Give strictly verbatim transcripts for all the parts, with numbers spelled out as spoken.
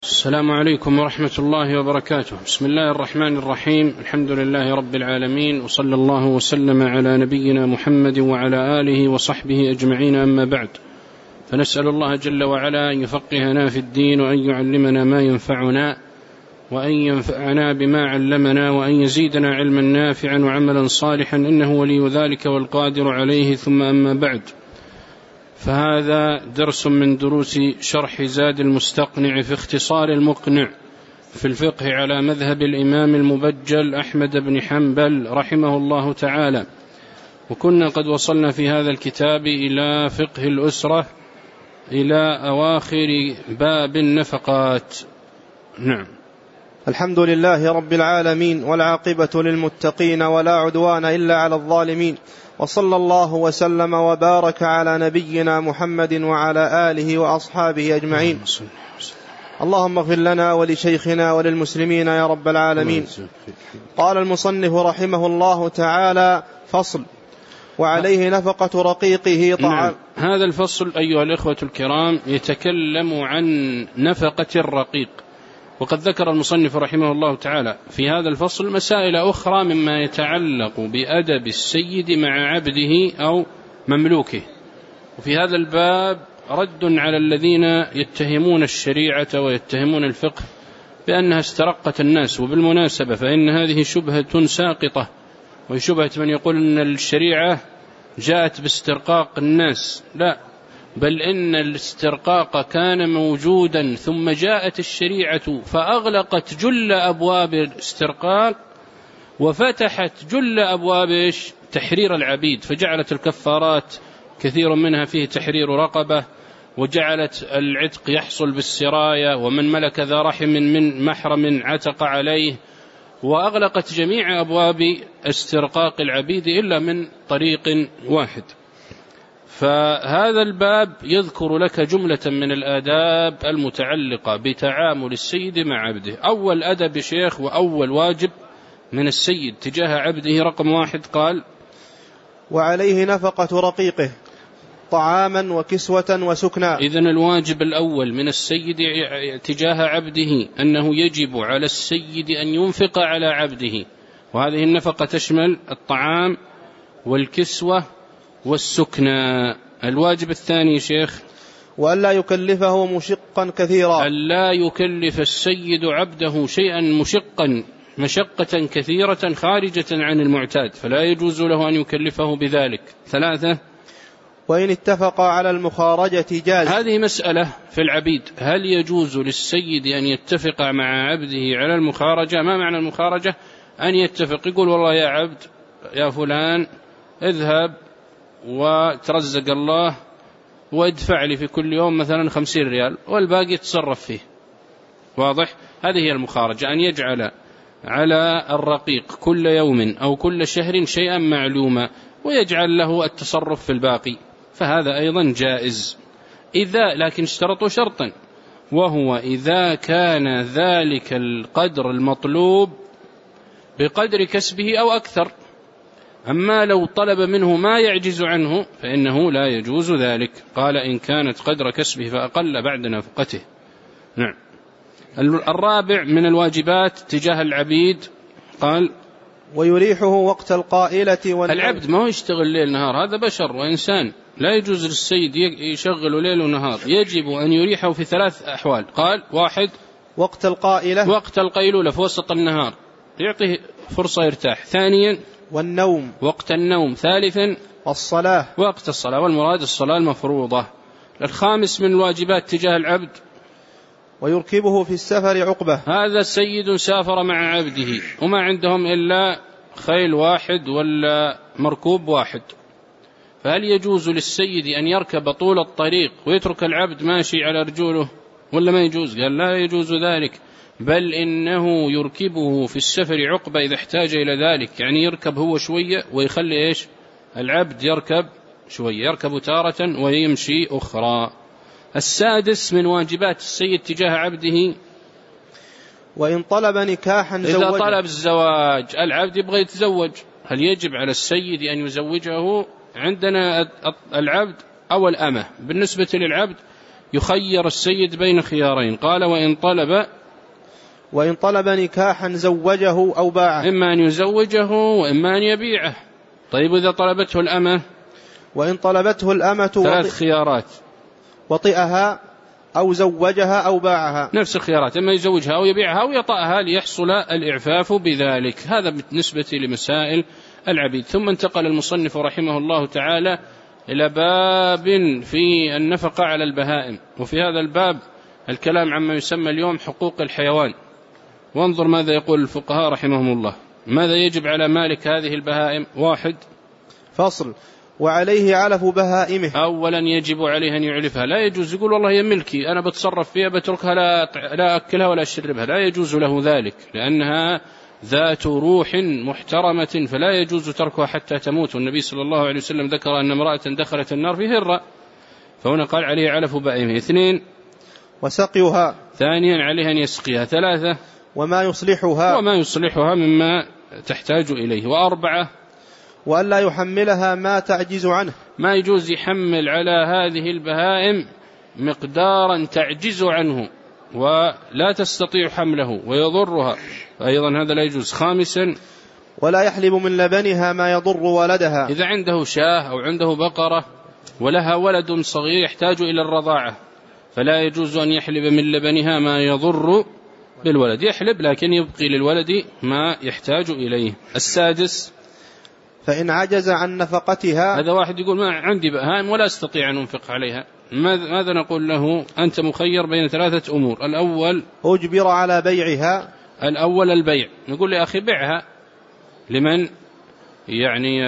السلام عليكم ورحمة الله وبركاته. بسم الله الرحمن الرحيم. الحمد لله رب العالمين، وصلى الله وسلم على نبينا محمد وعلى آله وصحبه أجمعين، أما بعد، فنسأل الله جل وعلا أن يفقهنا في الدين، وأن يعلمنا ما ينفعنا، وأن ينفعنا بما علمنا، وأن يزيدنا علما نافعا وعملا صالحا، إنه ولي ذلك والقادر عليه. ثم أما بعد، فهذا درس من دروس شرح زاد المستقنع في اختصار المقنع في الفقه على مذهب الإمام المبجل أحمد بن حنبل رحمه الله تعالى. وكنا قد وصلنا في هذا الكتاب إلى فقه الأسرة، إلى أواخر باب النفقات. نعم. الحمد لله رب العالمين، والعاقبة للمتقين، ولا عدوان إلا على الظالمين، وصلى الله وسلم وبارك على نبينا محمد وعلى آله وأصحابه أجمعين. اللهم اغفر لنا ولشيخنا وللمسلمين يا رب العالمين. قال المصنف رحمه الله تعالى: فصل: وعليه نفقة رقيقه طعام. نعم. هذا الفصل أيها الإخوة الكرام يتكلم عن نفقة الرقيق، وقد ذكر المصنف رحمه الله تعالى في هذا الفصل مسائل أخرى مما يتعلق بأدب السيد مع عبده أو مملوكه. وفي هذا الباب رد على الذين يتهمون الشريعة ويتهمون الفقه بأنها استرقت الناس. وبالمناسبة فإن هذه شبهة ساقطة، وهي شبهة من يقول أن الشريعة جاءت باسترقاق الناس. لا، بل إن الاسترقاق كان موجودا، ثم جاءت الشريعة فأغلقت جل أبواب الاسترقاق وفتحت جل أبواب تحرير العبيد، فجعلت الكفارات كثير منها فيه تحرير رقبة، وجعلت العتق يحصل بالسراية، ومن ملك ذا رحم من محرم عتق عليه، وأغلقت جميع أبواب استرقاق العبيد إلا من طريق واحد. فهذا الباب يذكر لك جملة من الآداب المتعلقة بتعامل السيد مع عبده. أول أدب شيخ وأول واجب من السيد تجاه عبده رقم واحد قال: وعليه نفقة رقيقه طعاما وكسوة وسكنا. إذن الواجب الأول من السيد تجاه عبده أنه يجب على السيد أن ينفق على عبده، وهذه النفقة تشمل الطعام والكسوة والسكنى. الواجب الثاني شيخ: وألا يكلفه مشقا كثيرا. ألا يكلف السيد عبده شيئا مشقا مشقة كثيرة خارجة عن المعتاد، فلا يجوز له أن يكلفه بذلك. ثلاثة: وإن اتفق على المخارجة جاز. هذه مسألة في العبيد، هل يجوز للسيد أن يتفق مع عبده على المخارجة؟ ما معنى المخارجة؟ أن يتفق، يقول: والله يا عبد يا فلان اذهب وترزق الله وادفع لي في كل يوم مثلا خمسين ريال والباقي تصرف فيه. واضح؟ هذه هي المخارجة، أن يجعل على الرقيق كل يوم أو كل شهر شيئا معلوما ويجعل له التصرف في الباقي، فهذا أيضا جائز. إذا لكن اشترطوا شرطا، وهو إذا كان ذلك القدر المطلوب بقدر كسبه أو أكثر. أما لو طلب منه ما يعجز عنه فإنه لا يجوز ذلك. قال: إن كانت قدر كسبه فأقل بعد نفقته. نعم. الرابع من الواجبات تجاه العبيد قال: ويريحه وقت القائلة والنوم. العبد ما هو يشتغل ليل نهار، هذا بشر وإنسان، لا يجوز للسيد يشغل ليل ونهار، يجب أن يريحه في ثلاث أحوال. قال: واحد: وقت القائلة، وقت القيلولة في وسط النهار يعطيه فرصة يرتاح. ثانيا: والنوم، وقت النوم. ثالثا: الصلاة، وقت الصلاة، والمراد الصلاة المفروضة. الخامس من الواجبات تجاه العبد: ويركبه في السفر عقبة. هذا سيد سافر مع عبده وما عندهم إلا خيل واحد ولا مركوب واحد، فهل يجوز للسيد أن يركب طول الطريق ويترك العبد ماشي على رجوله ولا ما يجوز؟ قال: لا يجوز ذلك، بل إنه يركبه في السفر عقبة إذا احتاج إلى ذلك، يعني يركب هو شوية ويخلي إيش العبد يركب شوية، يركب تارة ويمشي أخرى. السادس من واجبات السيد تجاه عبده: وإن طلب نكاحا زوجه. إذا طلب الزواج، العبد يبغى يتزوج، هل يجب على السيد أن يزوجه؟ عندنا العبد أو الأمة. بالنسبة للعبد يخير السيد بين خيارين. قال وإن طلب وإن طلب نكاحا زوجه أو باعه، إما أن يزوجه وإما أن يبيعه. طيب إذا طلبته الأمة؟ وإن طلبته الأمة ثلاث وطئ خيارات: وطئها أو زوجها أو باعها، نفس الخيارات، إما يزوجها أو يبيعها أو يطأها ليحصل الإعفاف بذلك. هذا بالنسبة لمسائل العبيد. ثم انتقل المصنف رحمه الله تعالى إلى باب في النفقة على البهائم، وفي هذا الباب الكلام عما يسمى اليوم حقوق الحيوان. وانظر ماذا يقول الفقهاء رحمهم الله. ماذا يجب على مالك هذه البهائم؟ واحد، فصل: وعليه علف بهائمه. أولا يجب عليه أن يعلفها، لا يجوز يقول والله هي ملكي أنا بتصرف فيها بتركها لا لا أكلها ولا أشربها، لا يجوز له ذلك، لأنها ذات روح محترمة فلا يجوز تركها حتى تموت. والنبي صلى الله عليه وسلم ذكر أن امرأة دخلت النار في هرة، فهنا قال عليه علف بهائمه. اثنين، وسقيها. ثانيا عليه أن يسقيها. ثلاثة، وما يصلحها وما يصلحها مما تحتاج إليه. وأربعة، وألا يحملها ما تعجز عنه، ما يجوز يحمل على هذه البهائم مقدارا تعجز عنه ولا تستطيع حمله ويضرها، أيضا هذا لا يجوز. خامسا، ولا يحلب من لبنها ما يضر ولدها، إذا عنده شاه أو عنده بقرة ولها ولد صغير يحتاج إلى الرضاعة فلا يجوز أن يحلب من لبنها ما يضر بالولد، يحلب لكن يبقي للولد ما يحتاج إليه. السادس، فإن عجز عن نفقتها. هذا واحد يقول ما عندي بهائم ولا أستطيع أن أنفق عليها، ماذا نقول له؟ أنت مخير بين ثلاثة أمور. الأول أجبر على بيعها، الأول البيع، نقول لي أخي بيعها لمن يعني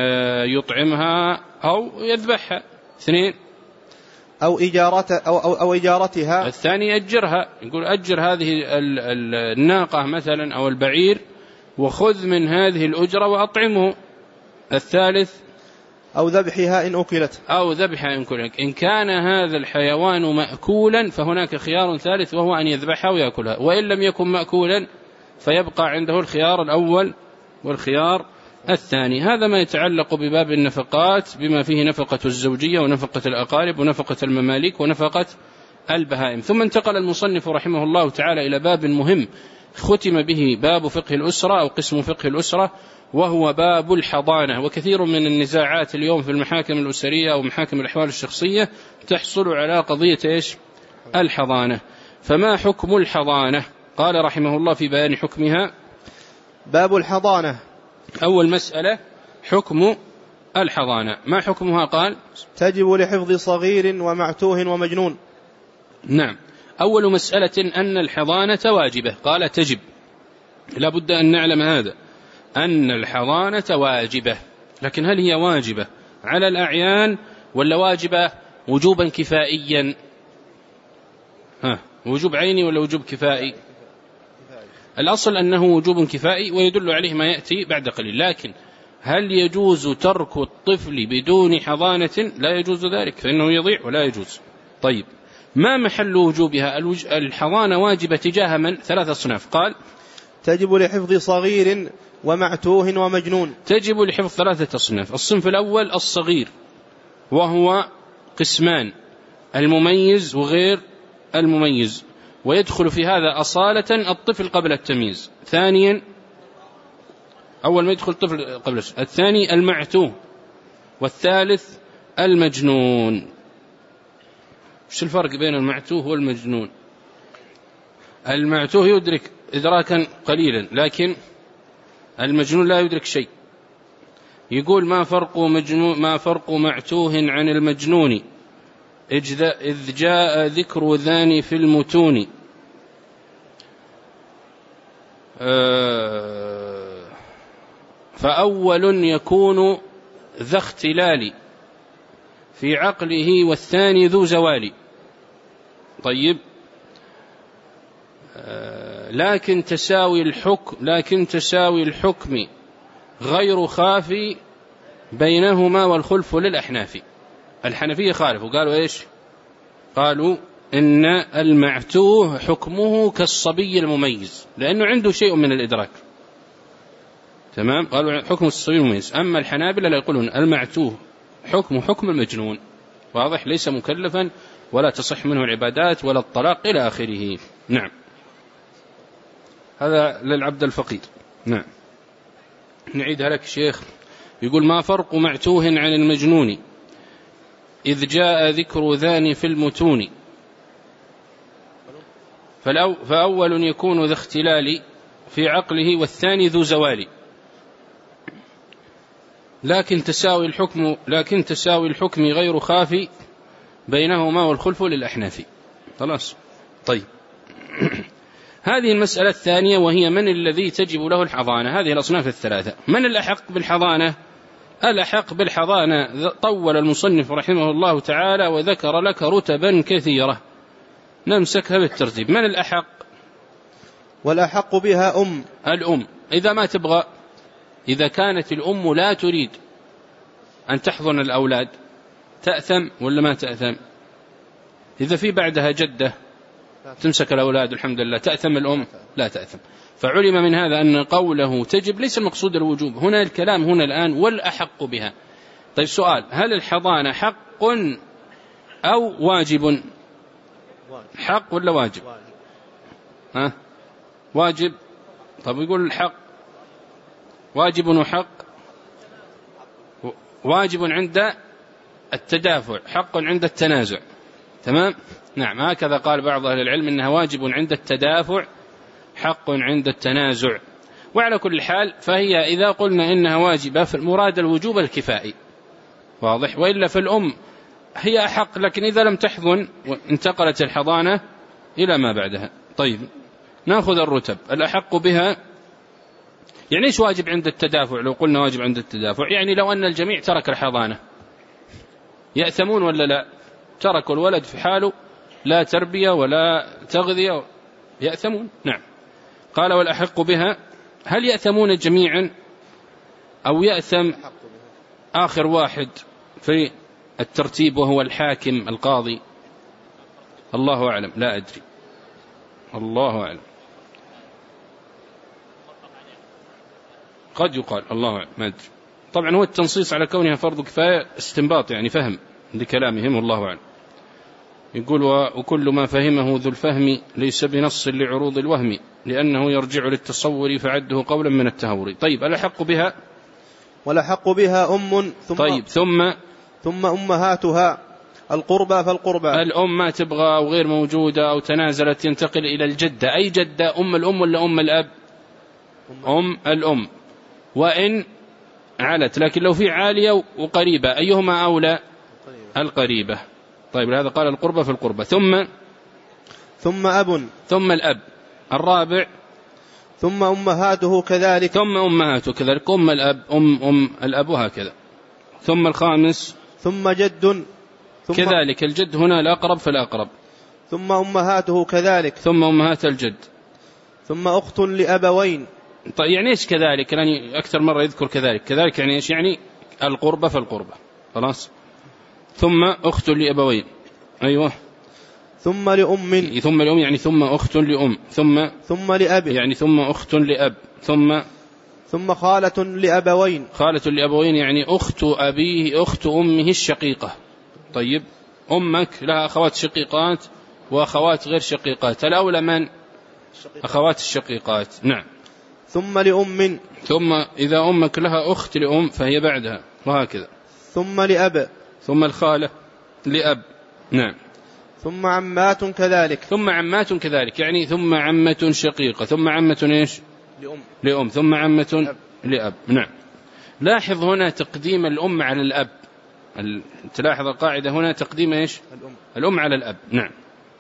يطعمها أو يذبحها. اثنين، أو, إجارة أو, أو, أو إجارتها. الثاني أجرها، يقول أجر هذه الناقة مثلا أو البعير وخذ من هذه الأجرة وأطعمه. الثالث، أو ذبحها إن أكلت، أو ذبحها إن أكلت. إن كان هذا الحيوان مأكولا فهناك خيار ثالث وهو أن يذبحها ويأكلها، وإن لم يكن مأكولا فيبقى عنده الخيار الأول والخيار الثاني. هذا ما يتعلق بباب النفقات بما فيه نفقة الزوجية ونفقة الأقارب ونفقة المماليك ونفقة البهائم. ثم انتقل المصنف رحمه الله تعالى إلى باب مهم ختم به باب فقه الأسرة أو قسم فقه الأسرة، وهو باب الحضانة. وكثير من النزاعات اليوم في المحاكم الأسرية أو محاكم الأحوال الشخصية تحصل على قضية إيش؟ الحضانة. فما حكم الحضانة؟ قال رحمه الله في بيان حكمها: باب الحضانة. أول مسألة حكم الحضانة، ما حكمها؟ قال: تجب لحفظ صغير ومعتوه ومجنون. نعم، أول مسألة أن الحضانة واجبة. قال تجب، لا بد أن نعلم هذا أن الحضانة واجبة، لكن هل هي واجبة على الأعيان ولا واجبة وجوبا كفائيا؟ ها، وجوب عيني ولا وجوب كفائي؟ الأصل أنه وجوب كفائي ويدل عليه ما يأتي بعد قليل. لكن هل يجوز ترك الطفل بدون حضانة؟ لا يجوز ذلك، فإنه يضيع ولا يجوز. طيب، ما محل وجوبها؟ الحضانة واجبة تجاه من؟ ثلاث أصناف. قال: تجب لحفظ صغير ومعتوه ومجنون. تجب لحفظ ثلاثة أصناف. الصنف الأول الصغير، وهو قسمان: المميز وغير المميز، ويدخل في هذا أصالة الطفل قبل التمييز. ثانيا، أول ما يدخل الطفل قبل التمييز. الثاني المعتوه، والثالث المجنون. وش الفرق بين المعتوه والمجنون؟ المعتوه يدرك إدراكا قليلا، لكن المجنون لا يدرك شيء. يقول: ما فرق مجنون ما فرق معتوه عن المجنون إذ جاء ذكر ذاني في المتون. فأول يكون ذا اختلال في عقله والثاني ذو زوال. طيب، لكن تساوي الحكم لكن تساوي الحكم غير خافي بينهما والخلف للأحناف. الحنفية خالفوا، قالوا إيش؟ قالوا إن المعتوه حكمه كالصبي المميز لأنه عنده شيء من الإدراك. تمام، قالوا حكم الصبي المميز. أما الحنابلة لا، يقولون المعتوه حكمه حكم المجنون، واضح، ليس مكلفا ولا تصح منه العبادات ولا الطلاق إلى آخره. نعم. هذا للعبد الفقير. نعم. نعيدها لك شيخ. يقول: ما فرق معتوه عن المجنون إذ جاء ذكر ذان في المتون؟ فأول يكون ذا اختلال في عقله، والثاني ذو زوال، لكن تساوي الحكم لكن تساوي الحكم غير خافي بينهما والخلف للأحناف. خلاص. طيب. هذه المسألة الثانية، وهي من الذي تجب له الحضانة. هذه الأصناف الثلاثة. من الأحق بالحضانة؟ الأحق بالحضانة طول المصنف رحمه الله تعالى وذكر لك رتبا كثيرة، نمسكها بالترتيب. من الأحق؟ والأحق بها أم الأم. إذا ما تبغى، إذا كانت الأم لا تريد أن تحضن الأولاد، تأثم ولا ما تأثم؟ إذا في بعدها جدة تمسك الأولاد الحمد لله، تأثم الأم؟ لا تأثم. فعلم من هذا أن قوله تجب ليس المقصود الوجوب هنا، الكلام هنا الآن والأحق بها. طيب سؤال: هل الحضانة حق أو واجب؟ حق ولا واجب؟ ها؟ واجب. طب يقول الحق واجب وحق. واجب عند التدافع، حق عند التنازع. تمام؟ نعم. هكذا قال بعض أهل العلم إنها واجب عند التدافع، حق عند التنازع. وعلى كل حال فهي إذا قلنا إنها واجبة فالمراد الوجوب الكفائي، واضح؟ وإلا فالأم هي أحق، لكن إذا لم تحضن انتقلت الحضانة إلى ما بعدها. طيب، نأخذ الرتب. الأحق بها يعني إيش واجب عند التدافع؟ لو قلنا واجب عند التدافع يعني لو أن الجميع ترك الحضانة يأثمون ولا لا؟ تركوا الولد في حاله، لا تربية ولا تغذية، يأثمون. نعم. قال: والأحق بها. هل يأثمون جميعا أو يأثم آخر واحد في الترتيب وهو الحاكم القاضي؟ الله أعلم، لا أدري، الله أعلم، قد يقال، الله أعلم، ما أدري. طبعا هو التنصيص على كونها فرض كفاية استنباط، يعني فهم لكلامهم، والله أعلم. يقول: وكل ما فهمه ذو الفهم ليس بنص لعروض الوهم، لأنه يرجع للتصور فعده قولا من التهور. طيب، الأحق بها. والأحق بها أم ثم طيب ثم ثم أمهاتها القربى فالقربى. الأم ما تبغى أو غير موجودة أو تنازلت ينتقل إلى الجدة. أي جدة؟ أم الأم ولا أم الأب؟ أم الأم، وإن علت، لكن لو في عالية وقريبة أيهما أولى؟ القريبة. طيب، هذا قال القربة في القربة. ثم ثم أب ثم الأب. الرابع ثم أمهاته كذلك ثم أمهاته كذلك، أم الأب أم أم الأب وهكذا. ثم الخامس ثم جد ثم كذلك، الجد هنا الأقرب فالأقرب. ثم أمهاته كذلك ثم أمهات الجد. ثم أخت لأبوين. طيب، يعني إيش كذلك؟ يعني أكثر مرة يذكر كذلك. كذلك يعني إيش؟ يعني القربة فالقربة. خلاص. ثم أخت لأبوين. أيوة. ثم لأم. ثم لأم يعني ثم أخت لأم. ثم ثم لأب يعني ثم أخت لأب. ثم ثم خالة لأبوين. خالة لأبوين يعني أخت أبيه أخت أمه الشقيقة. طيب، أمك لها أخوات شقيقات وأخوات غير شقيقات، الأولى من؟ أخوات الشقيقات. نعم. ثم لأم. ثم إذا أمك لها أخت لأم فهي بعدها، وهكذا. ثم لأب. ثم الخالة لأب. نعم. ثم عمات كذلك. ثم عمات كذلك يعني ثم عمة شقيقة. ثم عمة إيش؟ لأم. لأم. ثم عمة أب. لأب. نعم. لاحظ هنا تقديم الأم على الأب. تلاحظ القاعدة هنا تقديم إيش؟ الأم. الأم على الأب. نعم.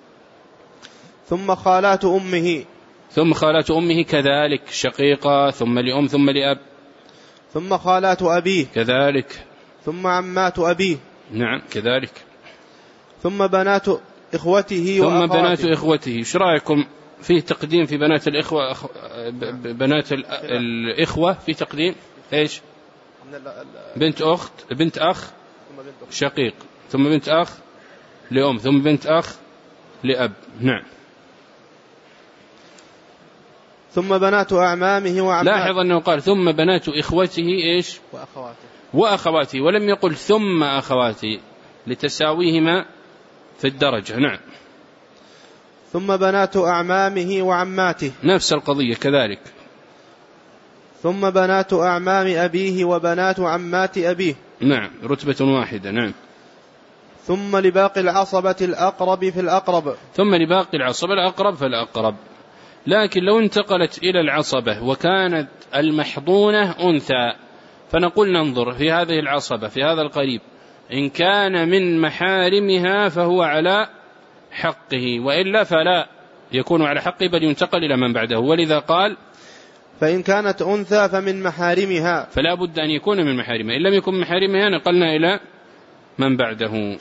ثم خالات أمه. ثم خالات أمه كذلك شقيقة. ثم لأم. ثم لأب. ثم خالات أبيه كذلك. ثم عمات أبيه. نعم كذلك. ثم بنات إخوته ثم وأخواته. بنات إخوته. ايش رأيكم فيه تقديم في بنات الإخوة؟ أخ... بنات الإخوة في تقديم إيش؟ بنت أخت، بنت أخ شقيق، ثم بنت أخ لأم، ثم بنت أخ لأب. نعم. ثم بنات أعمامه وعمات. لاحظ أنه قال ثم بنات إخوته إيش؟ وأخواته. وأخواته، ولم يقل ثم أخواته لتساويهما في الدرجة. نعم. ثم بنات أعمامه وعماته، نفس القضية كذلك. ثم بنات أعمام أبيه وبنات عمات أبيه، نعم، رتبة واحدة. نعم. ثم لباقي العصبة الأقرب في الأقرب، ثم لباقي العصبة الأقرب في الأقرب. لكن لو انتقلت إلى العصبة وكانت المحضونة أنثى، فنقول ننظر في هذه العصبة في هذا القريب، إن كان من محارمها فهو على حقه، وإلا فلا يكون على حقه بل ينتقل إلى من بعده. ولذا قال فإن كانت أنثى فمن محارمها، فلا بد أن يكون من محارمها، إن لم يكن من محارمها نقلنا إلى من بعده.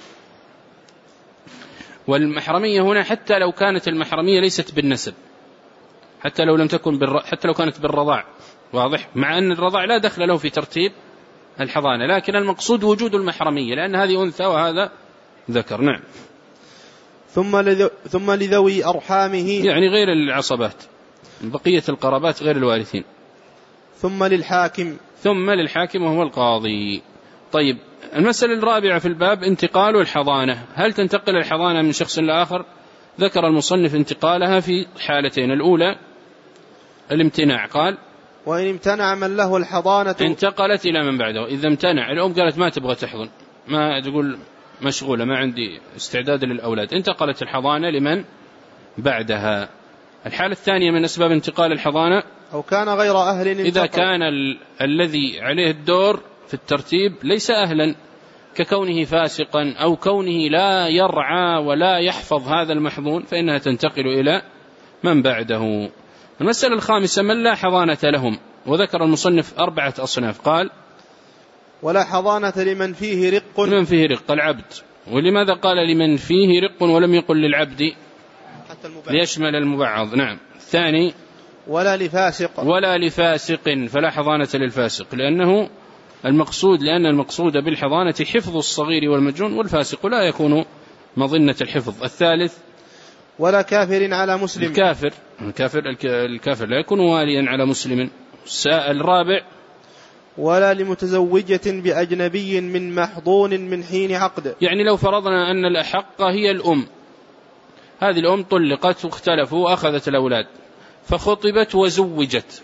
والمحرمية هنا حتى لو كانت المحرمية ليست بالنسب، حتى لو لم تكن بالر... حتى لو كانت بالرضاع، واضح، مع أن الرضاع لا دخل له في ترتيب الحضانة، لكن المقصود وجود المحرمية لأن هذه أنثى وهذا ذكر. نعم. ثم لذو... ثم لذوي أرحامه، يعني غير العصبات، بقية القرابات غير الوارثين. ثم للحاكم، ثم للحاكم وهو القاضي. طيب، المسألة الرابعة في الباب انتقال الحضانة. هل تنتقل الحضانة من شخص لآخر؟ ذكر المصنف انتقالها في حالتين. الأولى الامتناع، قال وإن امتنع من له الحضانة انتقلت إلى من بعده. إذا امتنع، الأم قالت ما تبغى تحضن، ما تقول مشغولة ما عندي استعداد للأولاد، انتقلت الحضانة لمن بعدها. الحالة الثانية من أسباب انتقال الحضانة أو كان غير أهل انتقل. إذا كان ال... الذي عليه الدور في الترتيب ليس أهلا، ككونه فاسقا أو كونه لا يرعى ولا يحفظ هذا المحظون، فإنها تنتقل إلى من بعده. المسألة الخامسة من لا حضانة لهم، وذكر المصنف أربعة أصناف. قال ولا حضانة لمن فيه رق، لمن فيه رق العبد. ولماذا قال لمن فيه رق ولم يقل للعبد؟ حتى المبعض. ليشمل المبعض. نعم. الثاني ولا لفاسق، ولا لفاسق، فلا حضانة للفاسق، لأنه المقصود لأن المقصود بالحضانة حفظ الصغير والمجنون، والفاسق لا يكون مظنة الحفظ. الثالث ولا كافر على مسلم، الكافر الكافر الكافر لا يكون واليا على مسلم. الرابع ولا لمتزوجة بأجنبي من محضون من حين عقد، يعني لو فرضنا أن الأحق هي الأم، هذه الأم طلقت واختلفوا وأخذت الأولاد فخطبت وزوجت،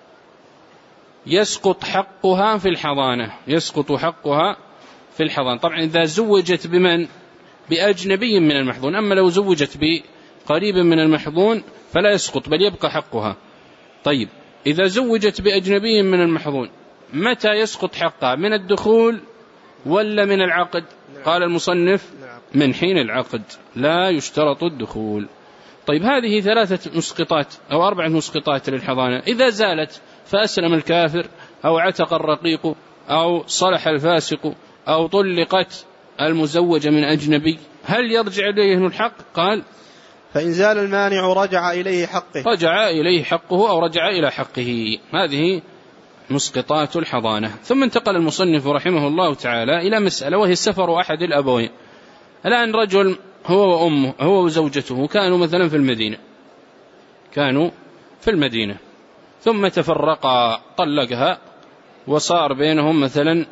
يسقط حقها في الحضانة، يسقط حقها في الحضانة. طبعا إذا زوجت بمن؟ بأجنبي من المحضون. أما لو زوجت بقريب من المحضون فلا يسقط بل يبقى حقها. طيب، إذا زوجت بأجنبي من المحضون متى يسقط حقها؟ من الدخول ولا من العقد؟ قال المصنف من حين العقد، لا يشترط الدخول. طيب، هذه ثلاثة مسقطات أو أربعة مسقطات للحضانة. إذا زالت فأسلم الكافر أو عتق الرقيق أو صلح الفاسق أو طلقت المزوجة من أجنبي، هل يرجع إليه الحق؟ قال فإن زال المانع رجع إليه حقه، رجع إليه حقه أو رجع إلى حقه. هذه مسقطات الحضانة. ثم انتقل المصنف رحمه الله تعالى إلى مسألة وهي السفر أحد الأبوين. الآن رجل هو وأمه هو وزوجته كانوا مثلا في المدينة كانوا في المدينة ثم تفرقا، طلقها وصار بينهم مثلا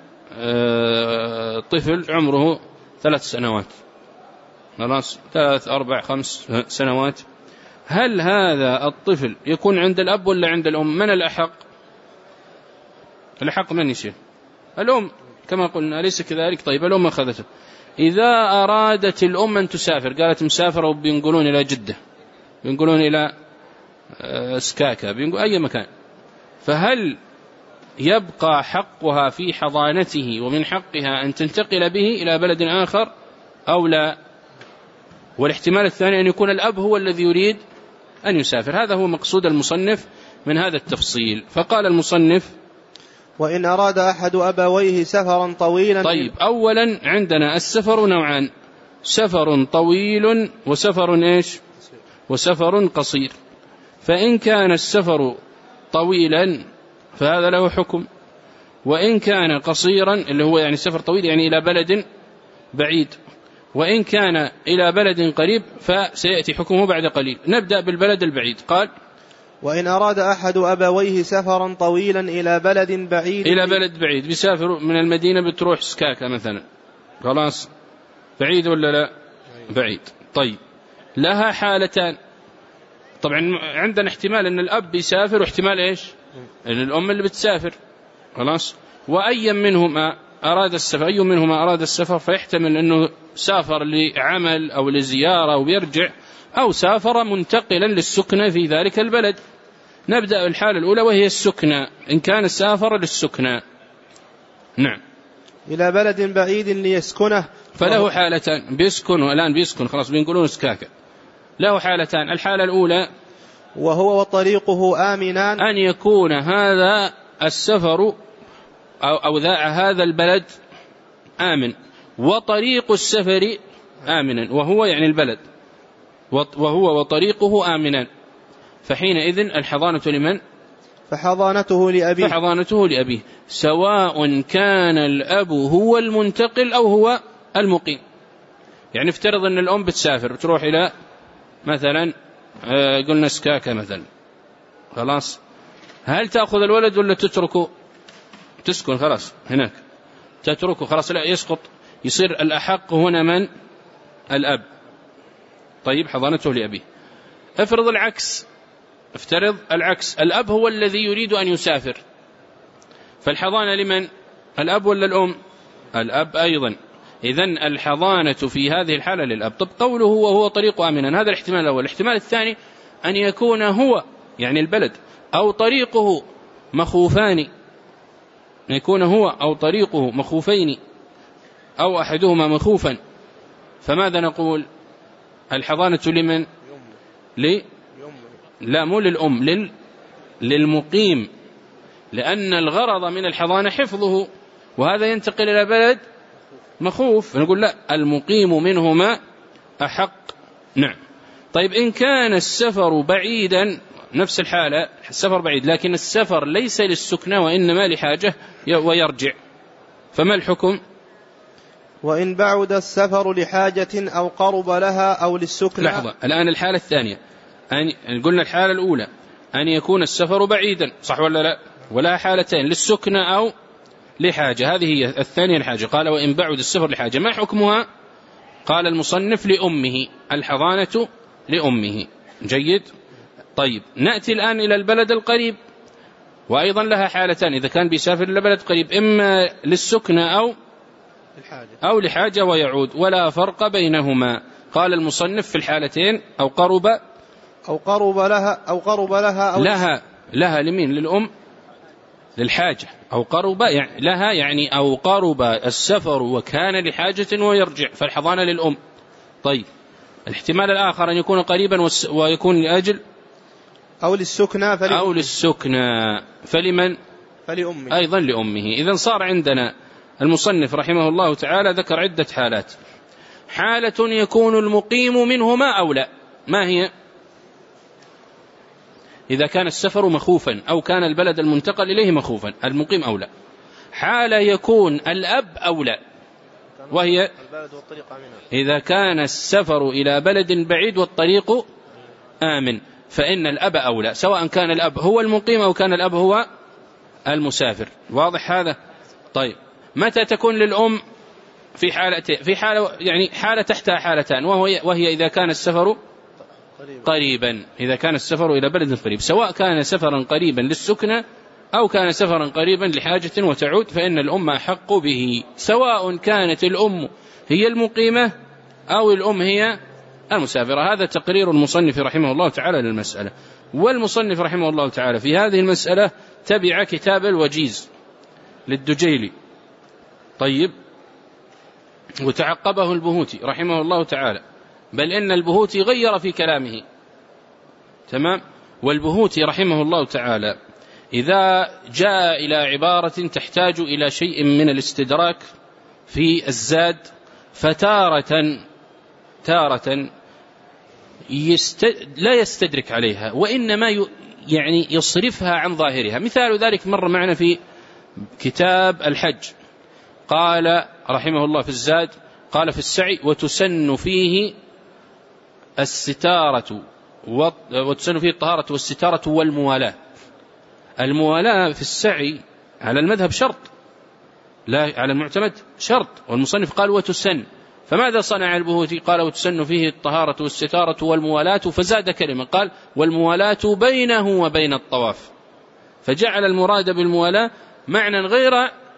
طفل عمره ثلاث سنوات، خلاص ثلاث أربع خمس سنوات. هل هذا الطفل يكون عند الأب ولا عند الأم؟ من الأحق؟ الأحق من يشير؟ الأم كما قلنا، أليس كذلك؟ طيب، الأم أخذته. إذا أرادت الأم أن تسافر، قالت مسافرة وبينقلون إلى جدة، بينقلون إلى سكاكا، بينقل أي مكان، فهل يبقى حقها في حضانته ومن حقها أن تنتقل به إلى بلد آخر أو لا؟ والاحتمال الثاني أن يكون الأب هو الذي يريد أن يسافر. هذا هو مقصود المصنف من هذا التفصيل. فقال المصنف وإن أراد أحد أبويه سفرا طويلا. طيب، أولا عندنا السفر نوعان، سفر طويل وسفر إيش؟ وسفر قصير. فإن كان السفر طويلا فهذا له حكم، وإن كان قصيرا اللي هو يعني سفر طويل يعني إلى بلد بعيد، وإن كان إلى بلد قريب فسيأتي حكمه بعد قليل. نبدأ بالبلد البعيد. قال وإن أراد أحد أبويه سفرا طويلا إلى بلد بعيد، إلى بلد بعيد بيسافر من المدينة بتروح سكاكا مثلا، خلاص بعيد ولا لا؟ بعيد. طيب لها حالتان. طبعا عندنا احتمال أن الأب بيسافر واحتمال إيش أن الأم اللي بتسافر، خلاص. وأي منهما أراد السفر أي منهما أراد السفر فيحتمل أنه سافر لعمل أو لزيارة ويرجع، أو سافر منتقلا للسكنة في ذلك البلد. نبدأ الحالة الأولى وهي السكنة، إن كان سافر للسكنة. نعم. إلى بلد بعيد ليسكنه فله حالتان، بيسكن والآن بيسكن خلاص بينقلون سكاكة. له حالتان. الحالة الأولى وهو وطريقه آمنان، أن يكون هذا السفر أو, أو ذا هذا البلد آمن، وطريق السفر آمنا، وهو يعني البلد، وهو وطريقه آمنا، فحينئذ الحضانة لمن؟ فحضانته لأبيه. فحضانته لأبيه، سواء كان الأب هو المنتقل أو هو المقيم. يعني افترض أن الأم بتسافر بتروح إلى مثلا قلنا سكاكة مثلا، خلاص، هل تأخذ الولد ولا تتركه؟ تسكن خلاص هناك، تتركه خلاص، لا يسقط، يصير الأحق هنا من؟ الأب. طيب حضانته لأبيه. افرض العكس، افترض العكس، الأب هو الذي يريد أن يسافر، فالحضانة لمن؟ الأب ولا الأم؟ الأب أيضا. إذن الحضانة في هذه الحالة للأب. طب قوله وهو طريق آمنا، هذا الاحتمال الأول. الاحتمال الثاني أن يكون هو يعني البلد أو طريقه مخوفان، أن يكون هو أو طريقه مخوفين أو أحدهما مخوفا، فماذا نقول؟ الحضانة لمن؟ لي؟ لا مو للأم، لل... للمقيم، لأن الغرض من الحضانة حفظه، وهذا ينتقل إلى بلد مخوف، نقول لا، المقيم منهما أحق. نعم. طيب إن كان السفر بعيدا، نفس الحالة، السفر بعيد لكن السفر ليس للسكنة وإنما لحاجة ويرجع، فما الحكم؟ وإن بعد السفر لحاجة أو قرب لها أو للسكنة. لحظة، الآن الحالة الثانية، أن قلنا الحالة الأولى أن يكون السفر بعيدا، صح ولا لا؟ ولا حالتين، للسكنة أو لحاجة، هذه هي الثانية الحاجة. قال وإن بعد السفر لحاجة، ما حكمها؟ قال المصنف لأمه، الحضانة لأمه. جيد. طيب نأتي الآن إلى البلد القريب، وأيضا لها حالتان، إذا كان بيسافر إلى بلد قريب إما للسكنة أو أو لحاجة ويعود، ولا فرق بينهما. قال المصنف في الحالتين أو قرب أو قرب لها أو قرب لها أو لها لها لمين؟ للأم، للحاجة. أو قرب يعني لها، يعني أو قرب السفر وكان لحاجة ويرجع، فالحضانة للأم. طيب الاحتمال الآخر أن يكون قريبا ويكون لأجل أو للسكنة فلأمه. أو للسكنة فلمن؟ فلأمه. أيضا لأمه. إذن صار عندنا المصنف رحمه الله تعالى ذكر عدة حالات. حالة يكون المقيم منهما أو لا، ما هي؟ إذا كان السفر مخوفا أو كان البلد المنتقل إليه مخوفا، المقيم أو لا. حالة يكون الأب أو لا، وهي إذا كان السفر إلى بلد بعيد والطريق آمن، فإن الأب أولى، سواء كان الأب هو المقيم أو كان الأب هو المسافر. واضح هذا؟ طيب متى تكون للأم؟ في حالتين، في حالة يعني حالة تحتها حالتان، وهي, وهي إذا كان السفر قريبا، إذا كان السفر إلى بلد قريب، سواء كان سفرا قريبا للسكنة أو كان سفرا قريبا لحاجة وتعود، فإن الأم أحق به، سواء كانت الأم هي المقيمة أو الأم هي المسافرة. هذا تقرير المصنف رحمه الله تعالى للمسألة. والمصنف رحمه الله تعالى في هذه المسألة تبع كتاب الوجيز للدجيلي، طيب، وتعقبه البهوتي رحمه الله تعالى، بل إن البهوتي غير في كلامه، تمام. والبهوتي رحمه الله تعالى إذا جاء إلى عبارة تحتاج إلى شيء من الاستدراك في الزاد، فتارة تارة يست... لا يستدرك عليها، وإنما ي... يعني يصرفها عن ظاهرها. مثال ذلك مر معنا في كتاب الحج، قال رحمه الله في الزاد، قال في السعي وتسن فيه الستارة وتسن فيه الطهارة والستارة والموالاة. الموالاة في السعي على المذهب شرط، لا على المعتمد شرط، والمصنف قال وتسن، فماذا صنع البهوتي؟ قال وتسن فيه الطهارة والستارة والموالاة، فزاد كلمة قال والموالاة بينه وبين الطواف، فجعل المراد بالموالاة معنى غير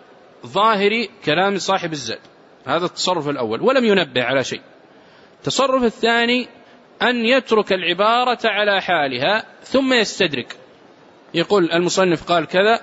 ظاهر كلام صاحب الزاد. هذا التصرف الأول، ولم ينبه على شيء. التصرف الثاني أن يترك العبارة على حالها ثم يستدرك، يقول المصنف قال كذا،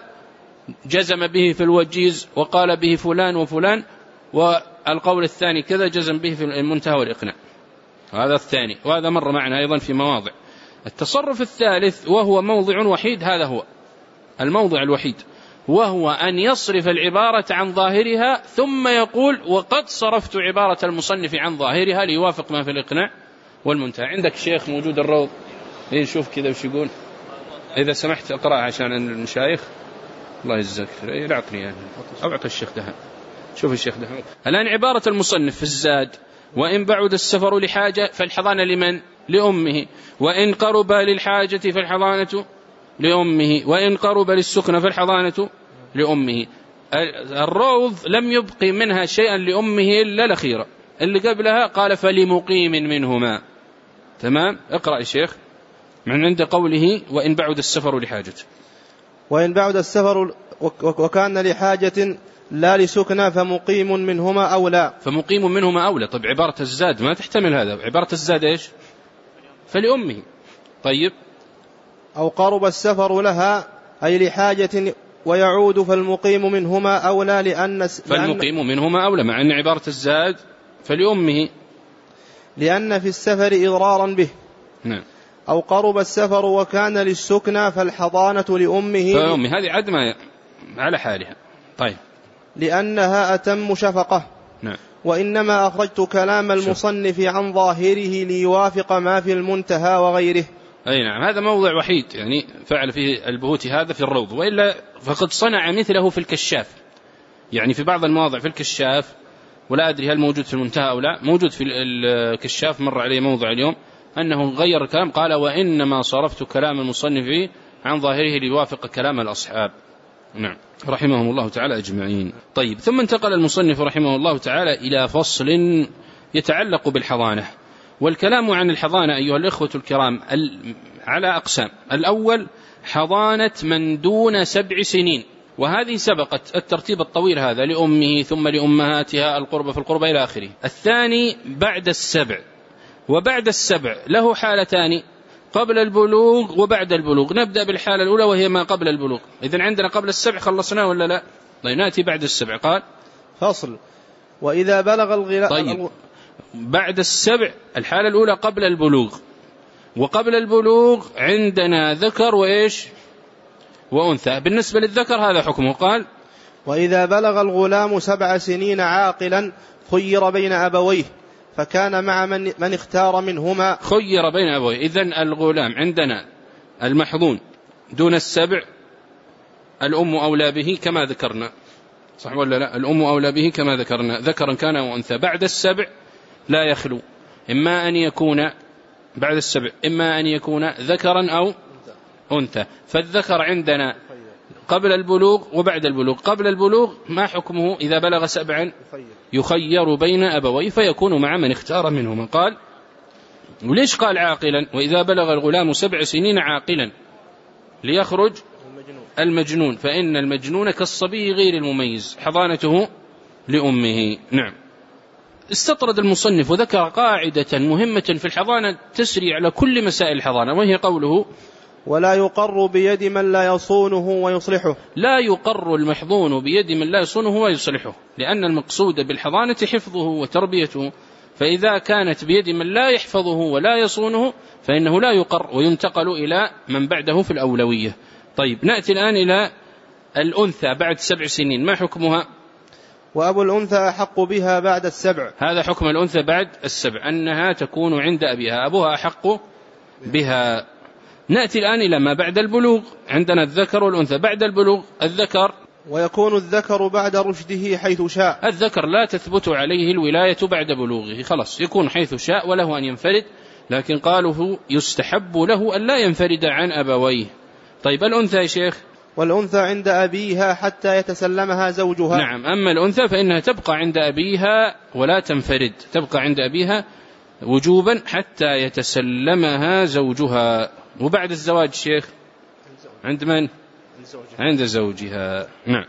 جزم به في الوجيز وقال به فلان وفلان، والقول الثاني كذا جزم به في المنتهى والإقناع. هذا الثاني، وهذا مر معنا أيضا في مواضع. التصرف الثالث وهو موضع وحيد، هذا هو الموضع الوحيد، وهو أن يصرف العبارة عن ظاهرها ثم يقول وقد صرفت عبارة المصنف عن ظاهرها ليوافق ما في الإقناع والمنتهى. عندك شيخ موجود الروض، إيه شوف كذا وش يقول، إذا سمحت أقرأ عشان المشايخ. الله يجزاك خير، لا أعطني يعني، أعطي الشيخ دهان. شوف الشيخ دهان الآن عبارة المصنف في الزاد وإن بعد السفر لحاجة فالحضانة لمن؟ لأمه، وإن قرب للحاجة فالحضانة لأمه، وإن قرب للسكنة فالحضانة لأمه. الروض لم يبقي منها شيئا لأمه إلا الأخيرة، اللي قبلها قال فلمقيم منهما. تمام، اقرأ يا شيخ من عند قوله وإن بعد السفر لحاجة. وإن بعد السفر وكان لحاجة لا لسكنى فمقيم منهما أولى. فمقيم منهما أولى. طيب عبارة الزاد ما تحتمل هذا، عبارة الزاد إيش؟ فلأمه. طيب أو قرب السفر لها أي لحاجة ويعود فالمقيم منهما أولى، لأن فالمقيم منهما أولى، مع أن عبارة الزاد فلأمه، لأن في السفر إضرارا به. نعم. أو قرب السفر وكان للسكنى فالحضانة لأمه، فأمه هذه عدمة على حالها. طيب لأنها أتم شفقة. نعم. وإنما أخرجت كلام المصنف عن ظاهره ليوافق ما في المنتهى وغيره. أي نعم، هذا موضع وحيد يعني فعل فيه البهوتي هذا في الروض، وإلا فقد صنع مثله في الكشاف، يعني في بعض المواضع في الكشاف، ولا أدري هل موجود في المنتهى أو لا، موجود في الكشاف مر عليه موضع اليوم أنه غير الكلام، قال وإنما صرفت كلام المصنف عن ظاهره ليوافق كلام الأصحاب. نعم رحمهم الله تعالى أجمعين. طيب ثم انتقل المصنف رحمه الله تعالى إلى فصل يتعلق بالحضانة. والكلام عن الحضانة أيها الإخوة الكرام على أقسام. الأول حضانة من دون سبع سنين، وهذه سبقت الترتيب الطويل هذا، لأمه ثم لأمهاتها القربة في القربة إلى آخره. الثاني بعد السبع، وبعد السبع له حالتان، قبل البلوغ وبعد البلوغ. نبدأ بالحالة الأولى وهي ما قبل البلوغ. إذن عندنا قبل السبع خلصنا ولا لا؟ طيب نأتي بعد السبع. قال فصل وإذا بلغ الغلاء. طيب بعد السبع الحالة الأولى قبل البلوغ، وقبل البلوغ عندنا ذكر وإيش وأنثى. بالنسبة للذكر هذا حكمه. قال وإذا بلغ الغلام سبع سنين عاقلا خير بين أبويه فكان مع من, من اختار منهما. خير بين أبويه. إذن الغلام عندنا المحظون دون السبع الأم أولى به كما ذكرنا، صح ولا لا؟ الأم أولى به كما ذكرنا، ذكرا كان وأنثى. بعد السبع لا يخلو، إما أن يكون بعد السبع إما أن يكون ذكرا أو أنثى. فالذكر عندنا قبل البلوغ وبعد البلوغ. قبل البلوغ ما حكمه؟ إذا بلغ سبعا يخير بين أبويه فيكون مع من اختار منهما. قال وليش قال عاقلا؟ وإذا بلغ الغلام سبع سنين عاقلا ليخرج المجنون، فإن المجنون كالصبي غير المميز حضانته لأمه. نعم. استطرد المصنف وذكر قاعدة مهمة في الحضانة تسري على كل مسائل الحضانة، وهي قوله ولا يقر بيد من لا يصونه ويصلحه. لا يقر المحظون بيد من لا يصونه ويصلحه، لأن المقصود بالحضانة حفظه وتربيته، فإذا كانت بيد من لا يحفظه ولا يصونه فإنه لا يقر وينتقل إلى من بعده في الأولوية. طيب نأتي الآن إلى الأنثى بعد سبع سنين، ما حكمها؟ وأبو الأنثى أحق بها بعد السبع. هذا حكم الأنثى بعد السبع، أنها تكون عند أبيها، أبوها أحق بها. نأتي الآن إلى ما بعد البلوغ، عندنا الذكر والأنثى. بعد البلوغ الذكر ويكون الذكر بعد رشده حيث شاء. الذكر لا تثبت عليه الولاية بعد بلوغه، خلاص يكون حيث شاء وله أن ينفرد، لكن قالوا يستحب له أن لا ينفرد عن أبويه. طيب الأنثى يا شيخ؟ والأنثى عند أبيها حتى يتسلمها زوجها. نعم، أما الأنثى فإنها تبقى عند أبيها ولا تنفرد، تبقى عند أبيها وجوبا حتى يتسلمها زوجها. وبعد الزواج شيخ عند من؟ عند زوجها. نعم.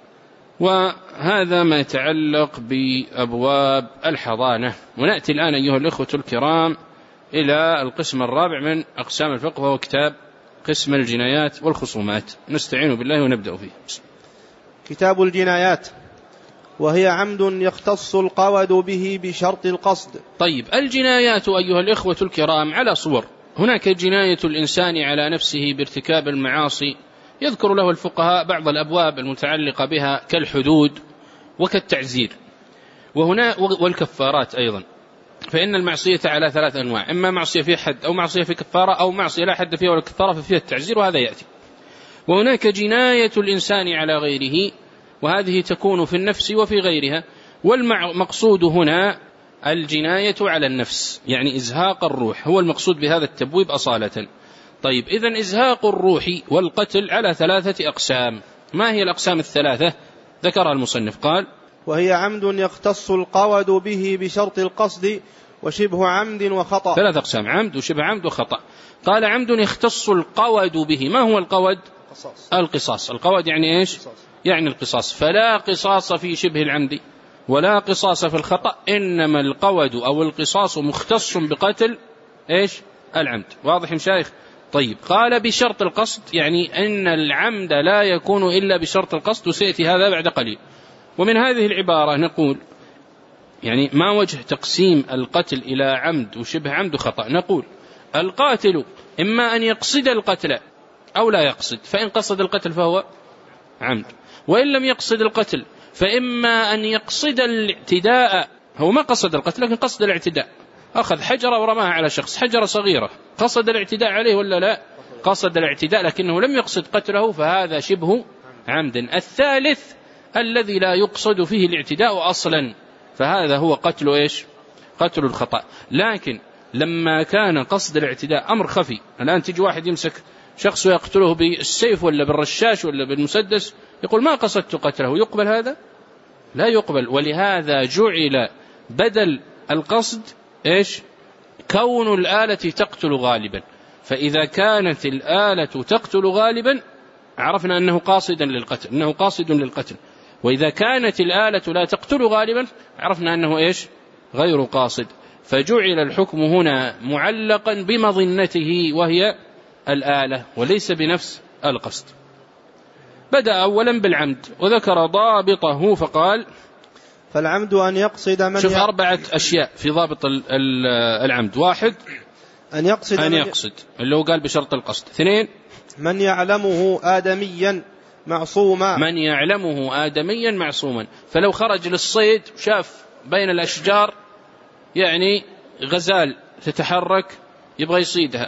وهذا ما يتعلق بأبواب الحضانة. ونأتي الآن أيها الأخوة الكرام إلى القسم الرابع من أقسام الفقه، وهو كتاب قسم الجنايات والخصومات. نستعين بالله ونبدأ فيه. كتاب الجنايات، وهي عمد يختص القود به بشرط القصد. طيب، الجنايات أيها الإخوة الكرام على صور. هناك جناية الإنسان على نفسه بارتكاب المعاصي، يذكر له الفقهاء بعض الأبواب المتعلقة بها كالحدود وكالتعزير، وهنا والكفارات أيضا. فإن المعصية على ثلاث أنواع: إما معصية في حد، أو معصية في كفارة، أو معصية لا حد فيها ولا كفارة ففيها التعزير، وهذا يأتي. وهناك جناية الإنسان على غيره، وهذه تكون في النفس وفي غيرها. والمقصود هنا الجناية على النفس، يعني إزهاق الروح، هو المقصود بهذا التبويب أصالة. طيب، إذن إزهاق الروح والقتل على ثلاثة أقسام. ما هي الأقسام الثلاثة؟ ذكرها المصنف قال: وهي عمد يختص القود به بشرط القصد، وشبه عمد وخطأ. ثلاث أقسام: عمد وشبه عمد وخطأ. قال: عمد يختص القود به. ما هو القود؟ قصاص. القصاص. القود يعني إيش؟ قصاص. يعني القصاص. فلا قصاص في شبه العمد ولا قصاص في الخطأ، إنما القود أو القصاص مختص بقتل إيش؟ العمد. واضح مشايخ؟ طيب، قال بشرط القصد، يعني أن العمد لا يكون إلا بشرط القصد، وسيأتي هذا بعد قليل. ومن هذه العبارة نقول: يعني ما وجه تقسيم القتل إلى عمد وشبه عمد وخطأ؟ نقول: القاتل إما أن يقصد القتل أو لا يقصد، فإن قصد القتل فهو عمد، وإن لم يقصد القتل فإما أن يقصد الاعتداء. هو ما قصد القتل لكن قصد الاعتداء، أخذ حجرة ورماها على شخص، حجرة صغيرة، قصد الاعتداء عليه ولا لا؟ قصد الاعتداء لكنه لم يقصد قتله، فهذا شبه عمد. الثالث الذي لا يقصد فيه الاعتداء أصلا، فهذا هو قتل إيش؟ قتل الخطأ. لكن لما كان قصد الاعتداء أمر خفي، الآن تجي واحد يمسك شخص ويقتله بالسيف ولا بالرشاش ولا بالمسدس، يقول ما قصدت قتله، يقبل هذا؟ لا يقبل. ولهذا جعل بدل القصد إيش؟ كون الآلة تقتل غالبا. فإذا كانت الآلة تقتل غالبا عرفنا أنه قاصدا للقتل، أنه قاصد للقتل. وإذا كانت الآلة لا تقتل غالبا عرفنا أنه إيش؟ غير قاصد. فجعل الحكم هنا معلقا بمظنته وهي الآلة، وليس بنفس القصد. بدأ أولا بالعمد وذكر ضابطه فقال: فالعمد أن يقصد من شوف أربعة أشياء في ضابط العمد: واحد أن يقصد أن يقصد اللي هو قال بشرط القصد. اثنين من يعلمه آدميا معصوما، من يعلمه آدميا معصوما. فلو خرج للصيد وشاف بين الأشجار يعني غزال تتحرك يبغى يصيدها،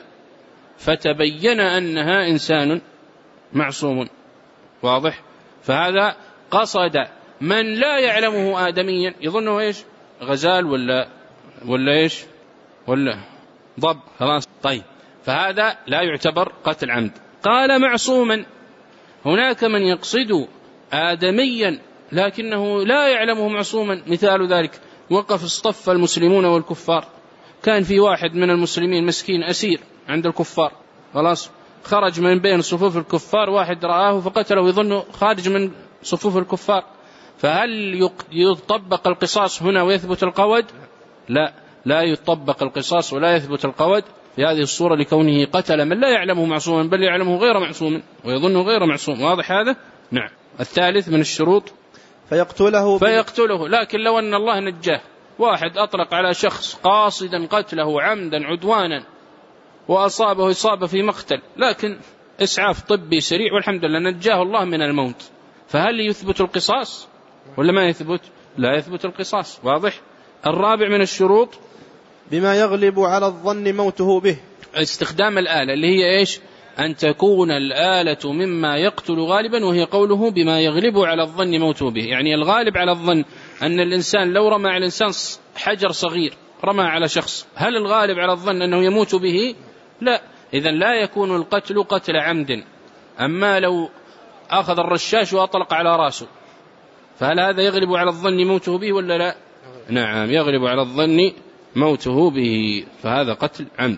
فتبين أنها إنسان معصوم، واضح؟ فهذا قصد من لا يعلمه آدميا، يظنه إيش؟ غزال ولا ولا إيش؟ ولا ضب، خلاص. طيب، فهذا لا يعتبر قتل عمد. قال: معصوما، هناك من يقصد آدميا لكنه لا يعلمه معصوما. مثال ذلك: وقف اصطف المسلمون والكفار، كان في واحد من المسلمين مسكين أسير عند الكفار، خلاص، خرج من بين صفوف الكفار، واحد رآه فقتله يظنه خارج من صفوف الكفار، فهل يطبق القصاص هنا ويثبت القود؟ لا، لا يطبق القصاص ولا يثبت القود في هذه الصورة، لكونه قتل من لا يعلمه معصوما بل يعلمه غير معصوم ويظنه غير معصوم. واضح هذا؟ نعم. الثالث من الشروط فيقتله فيقتله لكن لو أن الله نجاه، واحد أطلق على شخص قاصدا قتله عمدا عدوانا وأصابه إصابة في مقتل، لكن إسعاف طبي سريع والحمد لله نجاه الله من الموت، فهل يثبت القصاص ولا ما يثبت؟ لا يثبت القصاص. واضح؟ الرابع من الشروط بما يغلب على الظن موته به، استخدام الآلة اللي هي إيش؟ أن تكون الآلة مما يقتل غالبا، وهي قوله بما يغلب على الظن موته به، يعني الغالب على الظن أن الإنسان لو رمى على الإنسان حجر صغير رمى على شخص، هل الغالب على الظن أنه يموت به؟ لا. إذن لا يكون القتل قتل عمد. أما لو أخذ الرشاش وأطلق على رأسه، فهل هذا يغلب على الظن موته به ولا لا؟ نعم يغلب على الظن موته به، فهذا قتل عمد.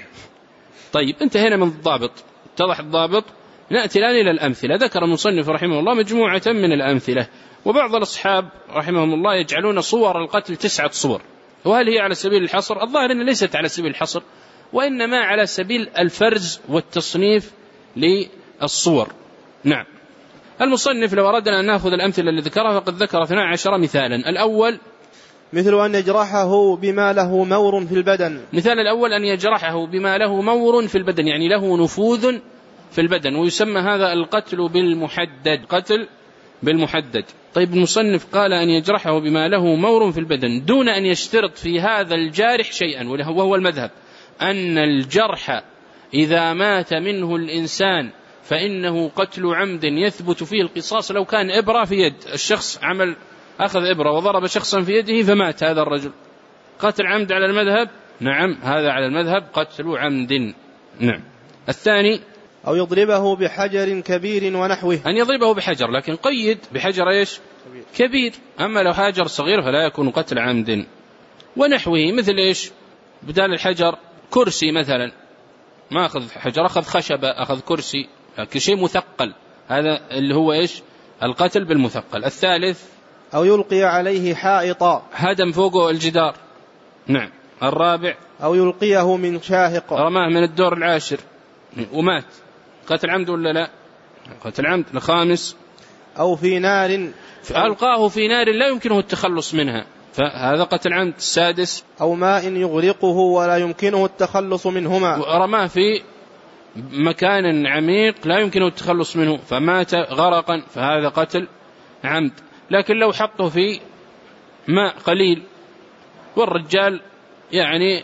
طيب انتهينا من الضابط، اتضح الضابط. نأتي الآن إلى الأمثلة. ذكر المصنف رحمه الله مجموعة من الأمثلة، وبعض الأصحاب رحمهم الله يجعلون صور القتل تسعة صور، وهل هي على سبيل الحصر؟ الظاهر أنها ليست على سبيل الحصر، وإنما على سبيل الفرز والتصنيف للصور. نعم. المصنف لو أردنا أن نأخذ الأمثلة اللي ذكرها فقد ذكر اثنا عشر مثالا. الأول مثل أن يجرحه بما له مور في البدن. مثال الأول أن يجرحه بما له مور في البدن، يعني له نفوذ في البدن، ويسمى هذا القتل بالمحدد، قتل بالمحدد. طيب المصنف قال أن يجرحه بما له مور في البدن دون أن يشترط في هذا الجارح شيئا، وهو المذهب أن الجرح إذا مات منه الإنسان فإنه قتل عمد يثبت فيه القصاص لو كان إبرة في يد الشخص، عمل أخذ إبرة وضرب شخصا في يده فمات هذا الرجل، قتل عمد على المذهب. نعم هذا على المذهب قتل عمد. نعم. الثاني أو يضربه بحجر كبير ونحوه، أن يضربه بحجر، لكن قيد بحجر إيش؟ كبير. أما لو حجر صغير فلا يكون قتل عمد. ونحوه مثل إيش؟ بدال الحجر كرسي مثلا، ما أخذ حجر أخذ خشبة أخذ كرسي، لكن شيء مثقل، هذا اللي هو إيش؟ القتل بالمثقل. الثالث أو يلقي عليه حائطا، هدم فوقه الجدار. نعم. الرابع أو يلقيه من شاهق، رماه من الدور العاشر ومات، قتل عمد ولا لا؟ قتل عمد. الخامس أو في نار، ألقاه في نار لا يمكنه التخلص منها، فهذا قتل عمد. السادس أو ماء يغرقه ولا يمكنه التخلص منهما، رماه في مكان عميق لا يمكنه التخلص منه فمات غرقا، فهذا قتل عمد. لكن لو حطه في ماء قليل والرجال يعني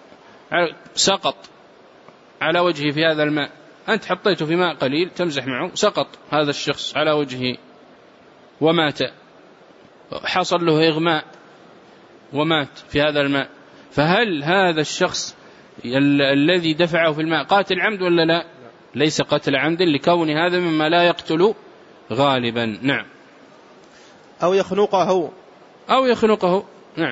سقط على وجهه في هذا الماء، أنت حطيته في ماء قليل تمزح معه، سقط هذا الشخص على وجهه ومات، حصل له إغماء ومات في هذا الماء، فهل هذا الشخص ال- الذي دفعه في الماء قاتل عمد ولا لا؟ ليس قتل عمد، لكون هذا مما لا يقتل غالبا. نعم. أو يخنقه، أو يخنقه. نعم.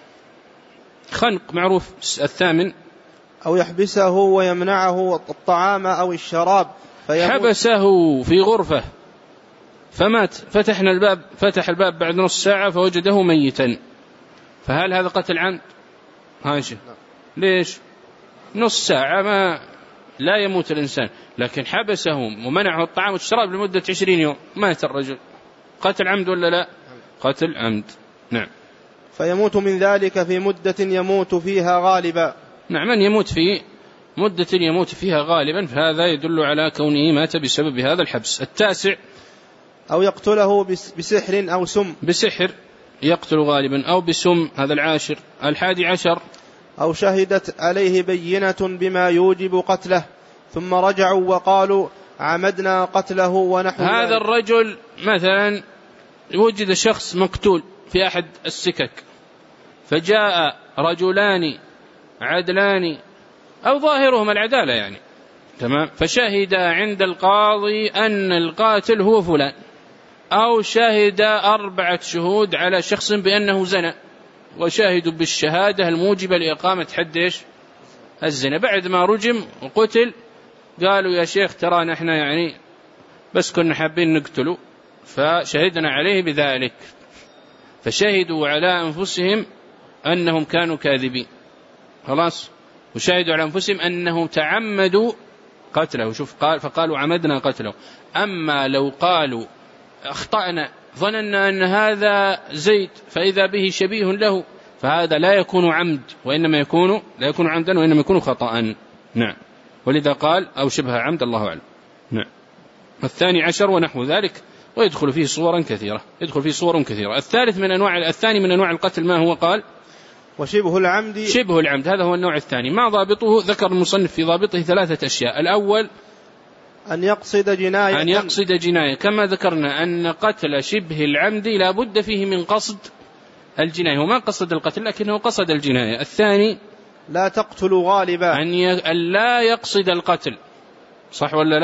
خنق معروف. الثامن أو يحبسه ويمنعه الطعام أو الشراب فيموت. حبسه في غرفة فمات، فتحنا الباب فتح الباب بعد نص ساعة فوجده ميتا، فهل هذا قتل عمد؟ هاشي. ليش؟ نص ساعة ما لا يموت الإنسان، لكن حبسه ومنعه الطعام والشراب لمدة عشرين يوم، مات الرجل، قتل عمد ولا لا؟ قتل عمد. نعم. فيموت من ذلك في مدة يموت فيها غالبا. نعم. من يموت في مدة يموت فيها غالبا فهذا يدل على كونه مات بسبب هذا الحبس. التاسع أو يقتله بسحر أو سم، بسحر يقتل غالبا أو بسم، هذا العاشر. الحادي عشر أو شهدت عليه بينة بما يوجب قتله ثم رجعوا وقالوا عمدنا قتله ونحو هذا ذلك. الرجل مثلا وجد شخص مقتول في أحد السكك، فجاء رجلان عدلان أو ظاهرهم العدالة يعني، تمام، فشهد عند القاضي أن القاتل هو فلان، أو شهد أربعة شهود على شخص بأنه زنى، وشاهدوا بالشهادة الموجبة لإقامة حد إيش؟ الزنا. بعد ما رجم وقتل قالوا يا شيخ ترى نحن يعني بس كنا حابين نقتله فشهدنا عليه بذلك، فشهدوا على أنفسهم أنهم كانوا كاذبين، خلاص، وشهدوا على أنفسهم أنهم تعمدوا قتله. شوف قال فقالوا عمدنا قتله. أما لو قالوا أخطأنا ظننا أن هذا زيد فإذا به شبيه له، فهذا لا يكون عمد وإنما يكون لا يكون عمدا وإنما يكون خطأ. نعم. ولذا قال أو شبه عمد، الله أعلم. نعم. الثاني عشر ونحو ذلك، ويدخل فيه صورا كثيرة، يدخل فيه صور كثيرة. الثالث من أنواع الثاني من أنواع القتل ما هو؟ قال وشبه العمد. شبه العمد هذا هو النوع الثاني. ما ضابطه؟ ذكر المصنف في ضابطه ثلاثة أشياء. الأول أن يقصد جناية، أن يقصد جناية، كما ذكرنا أن قتل شبه العمد لا بد فيه من قصد الجناية، وما قصد القتل لكنه قصد الجناية. الثاني لا تقتل غالبا، أن ي... لا يقصد القتل، صح ولا لا؟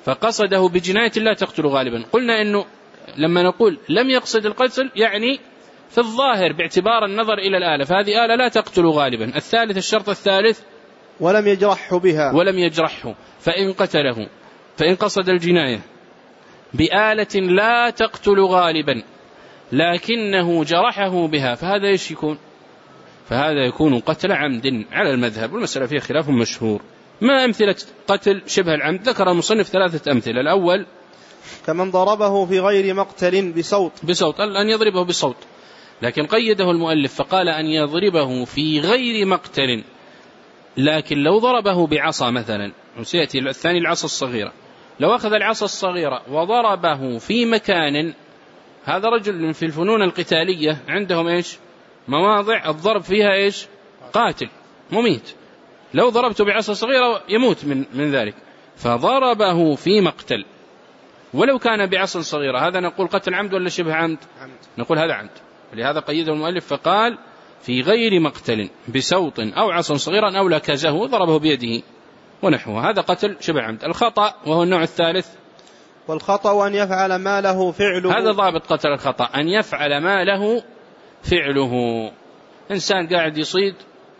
فقصده بجناية لا تقتل غالبا. قلنا إنه لما نقول لم يقصد القتل يعني في الظاهر باعتبار النظر إلى الآلة، فهذه آلة لا تقتل غالبا. الثالث الشرط الثالث ولم يجرحه بها، ولم يجرحه. فإن قتله فإن قصد الجناية بآلة لا تقتل غالبا لكنه جرحه بها فهذا ايش يكون؟ فهذا يكون قتل عمد على المذهب، والمسألة فيها خلاف مشهور. ما أمثلة قتل شبه العمد؟ ذكر المصنف ثلاثة أمثلة. الأول كمن ضربه في غير مقتل بصوت بصوت أن يضربه بصوت، لكن قيده المؤلف فقال أن يضربه في غير مقتل، لكن لو ضربه بعصا مثلا، وسيأتي الثاني العصا الصغيرة، لو أخذ العصا الصغيرة وضربه في مكان، هذا رجل في الفنون القتالية عندهم إيش؟ مواضع الضرب فيها إيش؟ قاتل مميت، لو ضربته بعصا صغيرة يموت من, من ذلك، فضربه في مقتل. ولو كان بعصا صغيرة هذا نقول قتل عمد ولا شبه عمد؟ عمد. نقول هذا عمد، ولهذا قيده المؤلف فقال في غير مقتل بسوط أو عصا صغيرا أو لكزه وضربه بيده ونحوه، هذا قتل شبه عمد. الخطأ وهو النوع الثالث، والخطأ أن يفعل ما له فعله، هذا ضابط قتل الخطأ، أن يفعل ما له فعله. إنسان قاعد يصيد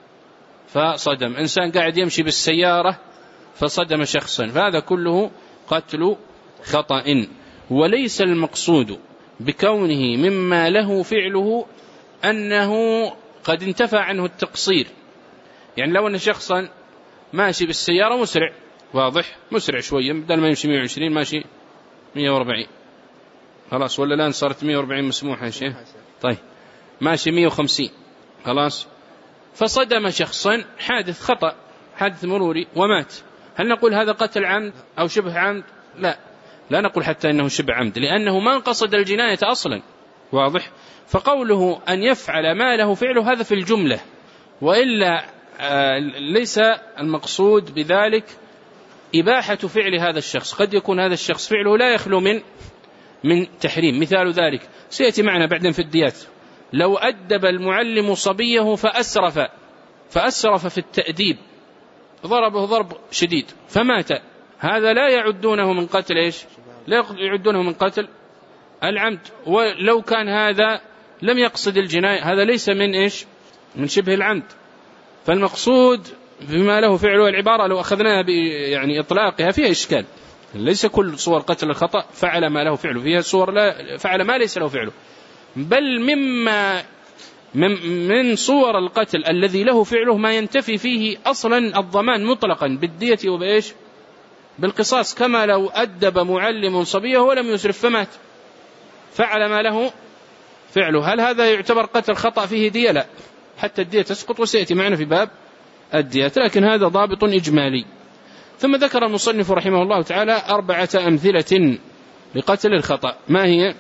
فصدم، إنسان قاعد يمشي بالسيارة فصدم شخصا، فهذا كله قتل خطأ. وليس المقصود بكونه مما له فعله أنه قد انتفى عنه التقصير، يعني لو أن شخصا ماشي بالسيارة مسرع، واضح مسرع شوية، بدل ما يمشي مئة وعشرين ماشي مئة وأربعين، خلاص ولا الآن صارت مئة وأربعين مسموحة يا شيخ؟ طيب ماشي مئة وخمسين خلاص، فصدم شخصا، حادث خطأ، حادث مروري ومات، هل نقول هذا قتل عمد أو شبه عمد؟ لا، لا نقول حتى إنه شبه عمد، لأنه ما قصد الجناية أصلا، واضح. فقوله أن يفعل ما له فعله هذا في الجملة، وإلا آه ليس المقصود بذلك إباحة فعل هذا الشخص، قد يكون هذا الشخص فعله لا يخلو من من تحريم. مثال ذلك سيأتي معنا بعدين في الديات، لو أدب المعلم صبيه فأسرف فأسرف في التأديب، ضربه ضرب شديد فمات، هذا لا يعدونه من قتل إيش؟ لا يعدونه من قتل العمد. ولو كان هذا لم يقصد الجناية هذا ليس من إيش؟ من شبه العمد. فالمقصود بما له فعله العبارة لو أخذناها يعني إطلاقها فيها إشكال، ليس كل صور قتل الخطأ فعل ما له فعله، فيها صور لا فعل ما ليس له فعله، بل مما من, من صور القتل الذي له فعله ما ينتفي فيه أصلا الضمان مطلقا بالدية وبإيش؟ بالقصاص، كما لو أدب معلم صبيه ولم يسرف فمات، فعل ما له فعله، هل هذا يعتبر قتل خطأ فيه دية؟ لا، حتى الدية تسقط، وسيأتي معنا في باب الدية، لكن هذا ضابط إجمالي. ثم ذكر المصنف رحمه الله تعالى أربعة أمثلة لقتل الخطأ، ما هي؟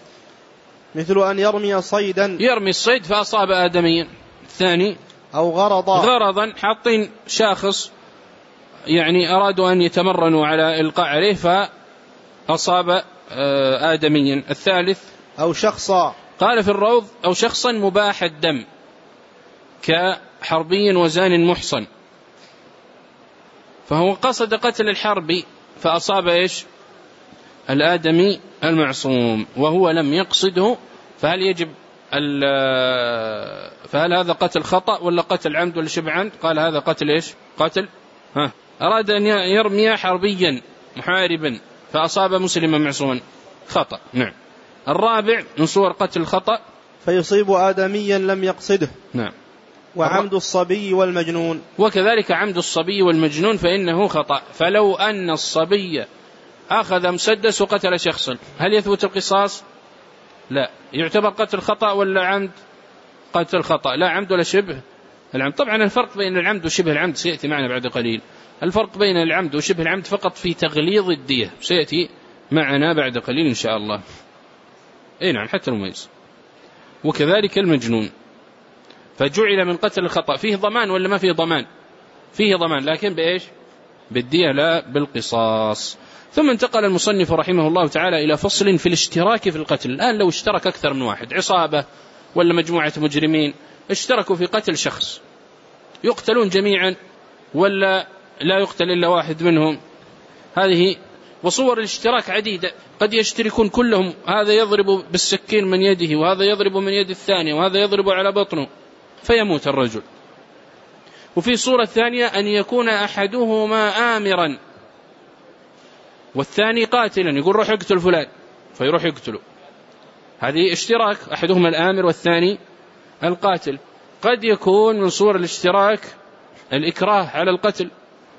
مثل أن يرمي صيدا، يرمي الصيد فأصاب آدميا. الثاني أو غرضا، غرضا حاطين شاخص يعني أرادوا أن يتمرنوا على إلقاء عليه فأصاب آدميا. الثالث أو شخصا، قال في الروض أو شخصا مباح الدم كحربي وزان محصن، فهو قصد قتل الحربي فأصاب إيش؟ الآدمي المعصوم وهو لم يقصده، فهل يجب فهل هذا قتل خطأ ولا قتل عمد ولا شبه عمد؟ قال هذا قتل إيش؟ قتل ها أراد أن يرمي حربيا محاربا فأصاب مسلما معصوما، خطأ. نعم. الرابع من صور قتل الخطأ فيصيب آدميا لم يقصده. نعم. وعمد الصبي والمجنون، وكذلك عمد الصبي والمجنون فإنه خطأ. فلو أن الصبي أخذ مسدس وقتل شخصا هل يثبت القصاص؟ لا، يعتبر قتل خطأ ولا عمد؟ قتل خطأ، لا عمد ولا شبه العمد. طبعا الفرق بين العمد وشبه العمد سيأتي معنا بعد قليل، الفرق بين العمد وشبه العمد فقط في تغليظ الدية، سيأتي معنا بعد قليل إن شاء الله. إيه نعم، حتى المميز. وكذلك المجنون، فجعل من قتل الخطأ فيه ضمان ولا ما فيه ضمان؟ فيه ضمان، لكن بإيش؟ بالدية لا بالقصاص. ثم انتقل المصنف رحمه الله تعالى إلى فصل في الاشتراك في القتل. الآن لو اشترك أكثر من واحد، عصابة ولا مجموعة مجرمين اشتركوا في قتل شخص، يقتلون جميعا ولا لا يقتل إلا واحد منهم؟ هذه وصور الاشتراك عديدة، قد يشتركون كلهم، هذا يضرب بالسكين من يده وهذا يضرب من يد الثاني وهذا يضرب على بطنه فيموت الرجل. وفي صورة ثانية أن يكون أحدهما آمرا والثاني قاتلا، يقول روح اقتل فلان فيروح يقتله، هذه اشتراك، أحدهما الآمر والثاني القاتل. قد يكون من صور الاشتراك الإكراه على القتل،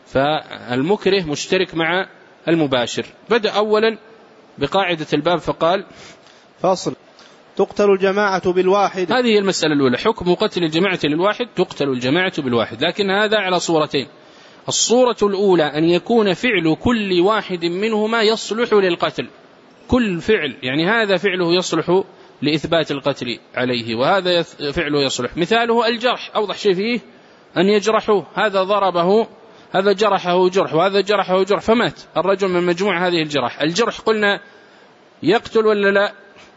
فالمكره مشترك مع المباشر. بدأ أولا بقاعدة الباب فقال فصل: تقتل الجماعة بالواحد. هذه المسألة الأولى، حكم قتل الجماعة للواحد، تقتل الجماعة بالواحد، لكن هذا على صورتين. الصورة الأولى أن يكون فعل كل واحد منهما يصلح للقتل، كل فعل يعني هذا فعله يصلح لإثبات القتل عليه وهذا فعله يصلح. مثاله الجرح، أوضح شيء فيه أن يجرحه، هذا ضربه، هذا جرحه جرح وهذا جرحه جرح فمات الرجل من مجموع هذه الجرح. الجرح قلنا يقتل ولا لا؟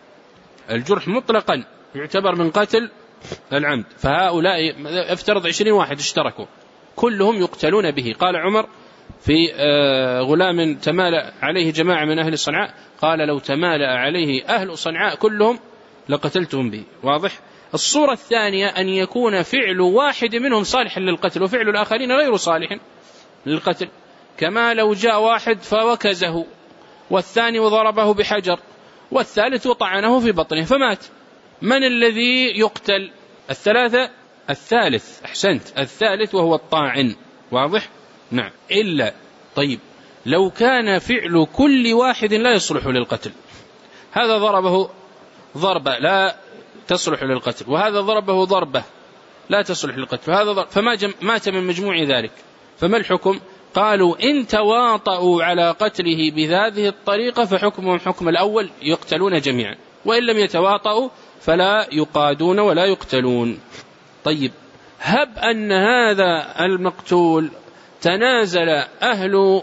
الجرح مطلقا يعتبر من قتل العمد، فهؤلاء افترض عشرين واحد اشتركوا كلهم يقتلون به. قال عمر في غلام تمالأ عليه جماعة من أهل صنعاء، قال لو تمالأ عليه أهل صنعاء كلهم لقتلتهم به. واضح؟ الصورة الثانية أن يكون فعل واحد منهم صالحا للقتل وفعل الآخرين غير صالح للقتل، كما لو جاء واحد فوكزه والثاني وضربه بحجر والثالث وطعنه في بطنه فمات، من الذي يقتل؟ الثلاثة؟ الثالث، أحسنت، الثالث وهو الطاعن. واضح؟ نعم. إلا طيب لو كان فعل كل واحد لا يصلح للقتل، هذا ضربه ضربة لا تصلح للقتل وهذا ضربه ضربة لا تصلح للقتل وهذا ضرب، فما مات من مجموع ذلك، فما الحكم؟ قالوا إن تواطؤوا على قتله بهذه الطريقة فحكمهم حكم الأول، يقتلون جميعا، وإن لم يتواطؤوا فلا يقادون ولا يقتلون. طيب هب أن هذا المقتول تنازل أهل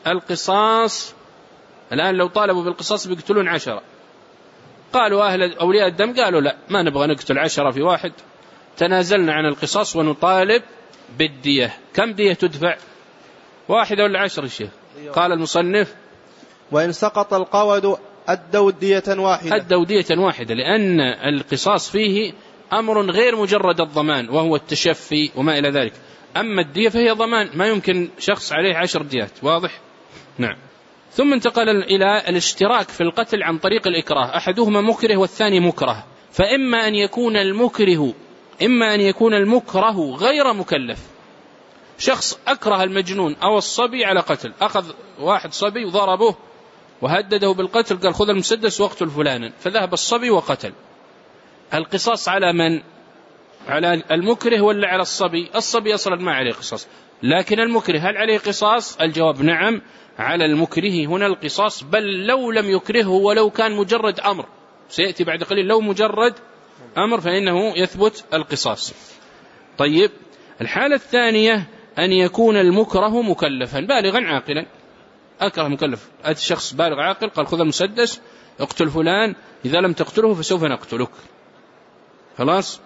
القصاص، الآن لو طالبوا بالقصاص بيقتلون عشرة، قالوا أهل أولياء الدم قالوا لا ما نبغى نقتل عشرة في واحد، تنازلنا عن القصاص ونطالب بالدية. كم دية تدفع؟ واحدة ولا عشر الشيخ؟ قال المصنف وإن سقط القود أدوا دية واحدة، أدوا دية واحدة، لأن القصاص فيه أمر غير مجرد الضمان وهو التشفي وما إلى ذلك، أما الدية فهي ضمان، ما يمكن شخص عليه عشر ديات. واضح؟ نعم. ثم انتقل إلى الاشتراك في القتل عن طريق الإكراه، أحدهما مكره والثاني مكره، فإما أن يكون المكره إما أن يكون المكره غير مكلف، شخص أكره المجنون أو الصبي على قتل، أخذ واحد صبي وضربه وهدده بالقتل، قال خذ المسدس واقتل فلانا، فذهب الصبي وقتل، القصاص على من؟ على المكره ولا على الصبي؟ الصبي أصلا ما عليه قصاص، لكن المكره هل عليه قصاص؟ الجواب نعم، على المكره هنا القصاص، بل لو لم يكرهه ولو كان مجرد أمر، سيأتي بعد قليل، لو مجرد أمر فإنه يثبت القصاص. طيب الحالة الثانية أن يكون المكره مكلفا بالغا عاقلا، أكره مكلف، أتى شخص بالغ عاقل قال خذ المسدس اقتل فلان، إذا لم تقتله فسوف نقتلك، خلاص.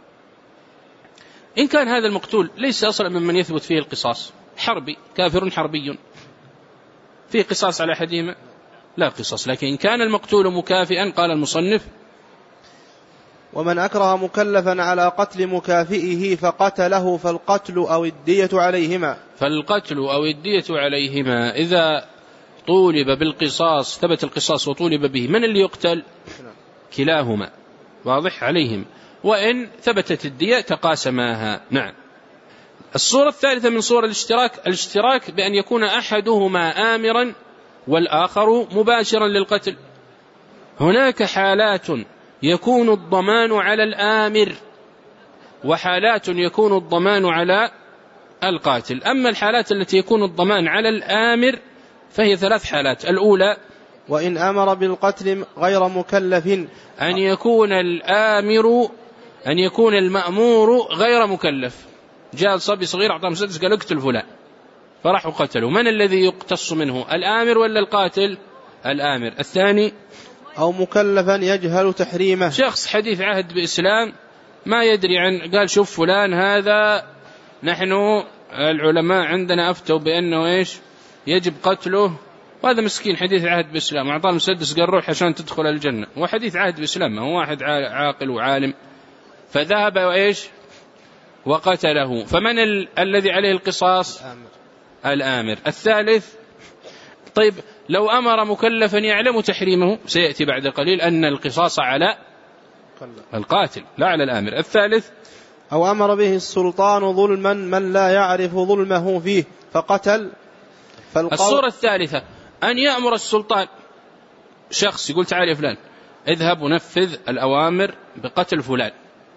إن كان هذا المقتول ليس أصلا ممن يثبت فيه القصاص، حربي كافر حربي، فيه قصاص على أحدهما؟ لا قصاص. لكن إن كان المقتول مكافئا قال المصنف ومن أكره مكلفا على قتل مكافئه فقتله فالقتل أو الدية عليهما، فالقتل أو الدية عليهما. إذا طولب بالقصاص ثبت القصاص وطولب به، من اللي يقتل؟ كلاهما. واضح؟ عليهم، وإن ثبتت الدية تقاسماها. نعم. الصورة الثالثة من صور الاشتراك، الاشتراك بأن يكون أحدهما آمرا والآخر مباشرا للقتل. هناك حالات يكون الضمان على الآمر وحالات يكون الضمان على القاتل. أما الحالات التي يكون الضمان على الآمر فهي ثلاث حالات. الأولى وإن أمر بالقتل غير مكلف، أن يكون الآمر أن يكون المأمور غير مكلف، جاء صبي صغير أعطاه مسدس قال اقتل فلان فراح وقتله، من الذي يقتص منه؟ الآمر ولا القاتل؟ الآمر. الثاني أو مكلفا يجهل تحريمه، شخص حديث عهد بإسلام ما يدري عن، قال شوف فلان هذا نحن العلماء عندنا أفتوا بأنه إيش يجب قتله، وهذا مسكين حديث عهد بإسلام، أعطاه المسدس قال روح عشان تدخل الجنة، وحديث عهد بإسلام، ما هو واحد عاقل وعالم، فذهب وإيش وقتله. فمن ال... الذي عليه القصاص؟ الآمر. الآمر. الثالث، طيب لو أمر مكلفا يعلم تحريمه، سيأتي بعد قليل أن القصاص على القاتل لا على الآمر. الثالث، أو أمر به السلطان ظلما من لا يعرف ظلمه فيه فقتل. الصورة الثالثة أن يأمر السلطان شخص يقول تعال يا فلان اذهب ونفذ الأوامر بقتل فلان،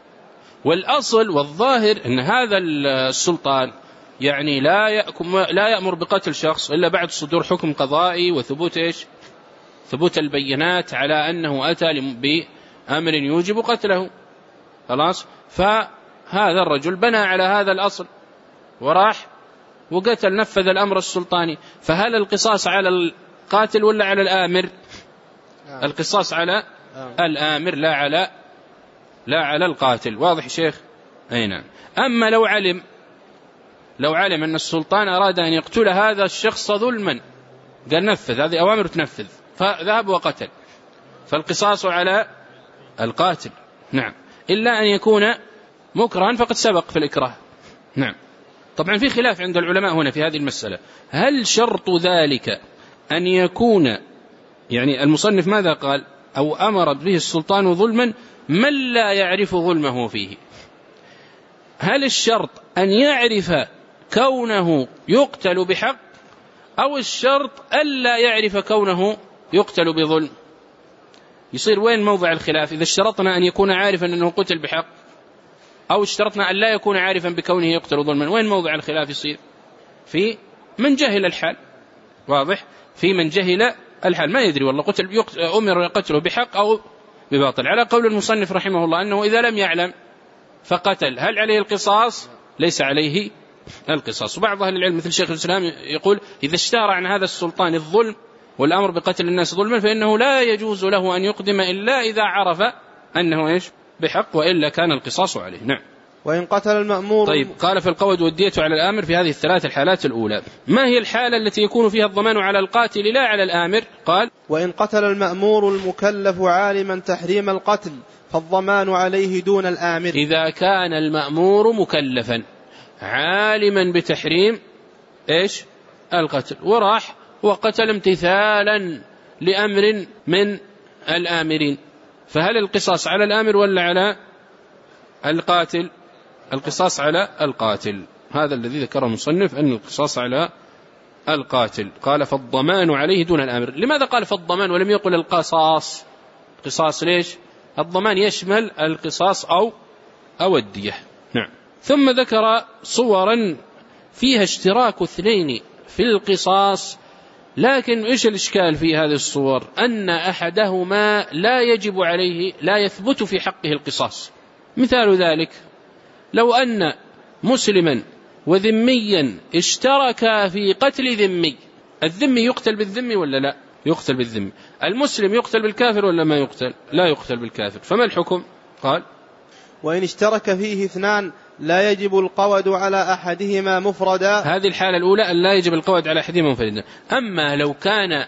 والأصل والظاهر أن هذا السلطان يعني لا لا يأمر بقتل شخص إلا بعد صدور حكم قضائي وثبوت إيش ثبوت البينات على أنه أتى بأمر يوجب قتله. خلاص، فهذا الرجل بنى على هذا الأصل وراح وقتل، نفذ الأمر السلطاني، فهل القصاص على القاتل ولا على الآمر؟ آه. القصاص على آه. الآمر لا على لا على القاتل. واضح شيخ؟ أي نعم. أما لو علم لو علم أن السلطان أراد أن يقتل هذا الشخص ظلما، قال نفذ هذه أوامر تنفذ، فذهب وقتل، فالقصاص على القاتل. نعم، إلا أن يكون مكرها فقد سبق في الإكراه. نعم. طبعا في خلاف عند العلماء هنا في هذه المسألة، هل شرط ذلك أن يكون، يعني المصنف ماذا قال؟ أو أمر به السلطان ظلما من لا يعرف ظلمه فيه، هل الشرط أن يعرف كونه يقتل بحق، أو الشرط ألا يعرف كونه يقتل بظلم؟ يصير وين موضع الخلاف؟ إذا اشترطنا أن يكون عارفا أنه قتل بحق، أو اشترطنا أن لا يكون عارفا بكونه يقتل ظلما، وين موضع الخلاف يصير؟ في من جهل الحال. واضح؟ في من جهل الحال ما يدري والله قتل أمر قتله بحق أو بباطل. على قول المصنف رحمه الله أنه إذا لم يعلم فقتل، هل عليه القصاص؟ ليس عليه القصاص. وبعض أهل العلم مثل شيخ الإسلام يقول إذا اشتهر عن هذا السلطان الظلم والأمر بقتل الناس ظلما فإنه لا يجوز له أن يقدم إلا إذا عرف أنه إيش بحق، وإلا كان القصاص عليه. نعم. وإن قتل المأمور. طيب، قال في القود والدية على الآمر في هذه الثلاث الحالات الأولى. ما هي الحالة التي يكون فيها الضمان على القاتل لا على الآمر؟ قال وإن قتل المأمور المكلف عالما تحريم القتل فالضمان عليه دون الآمر. إذا كان المأمور مكلفا عالما بتحريم إيش القتل وراح وقتل امتثالا لأمر من الآمرين، فهل القصاص على الآمر ولا على القاتل؟ القصاص على القاتل. هذا الذي ذكره المصنف أن القصاص على القاتل. قال فالضمان عليه دون الآمر. لماذا قال فالضمان ولم يقل القصاص؟ قصاص ليش؟ الضمان يشمل القصاص أو أو الدية. نعم. ثم ذكر صورا فيها اشتراك اثنين في القصاص، لكن إيش الإشكال في هذه الصور؟ أن أحدهما لا يجب عليه لا يثبت في حقه القصاص. مثال ذلك لو أن مسلما وذميا اشتركا في قتل ذمي، الذمي يقتل بالذمي ولا لا؟ يقتل بالذمي. المسلم يقتل بالكافر ولا ما يقتل؟ لا يقتل بالكافر. فما الحكم؟ قال وإن اشترك فيه اثنان لا يجب القود على أحدهما مفردا. هذه الحالة الأولى أن لا يجب القود على أحدهما مفردا. أما لو كان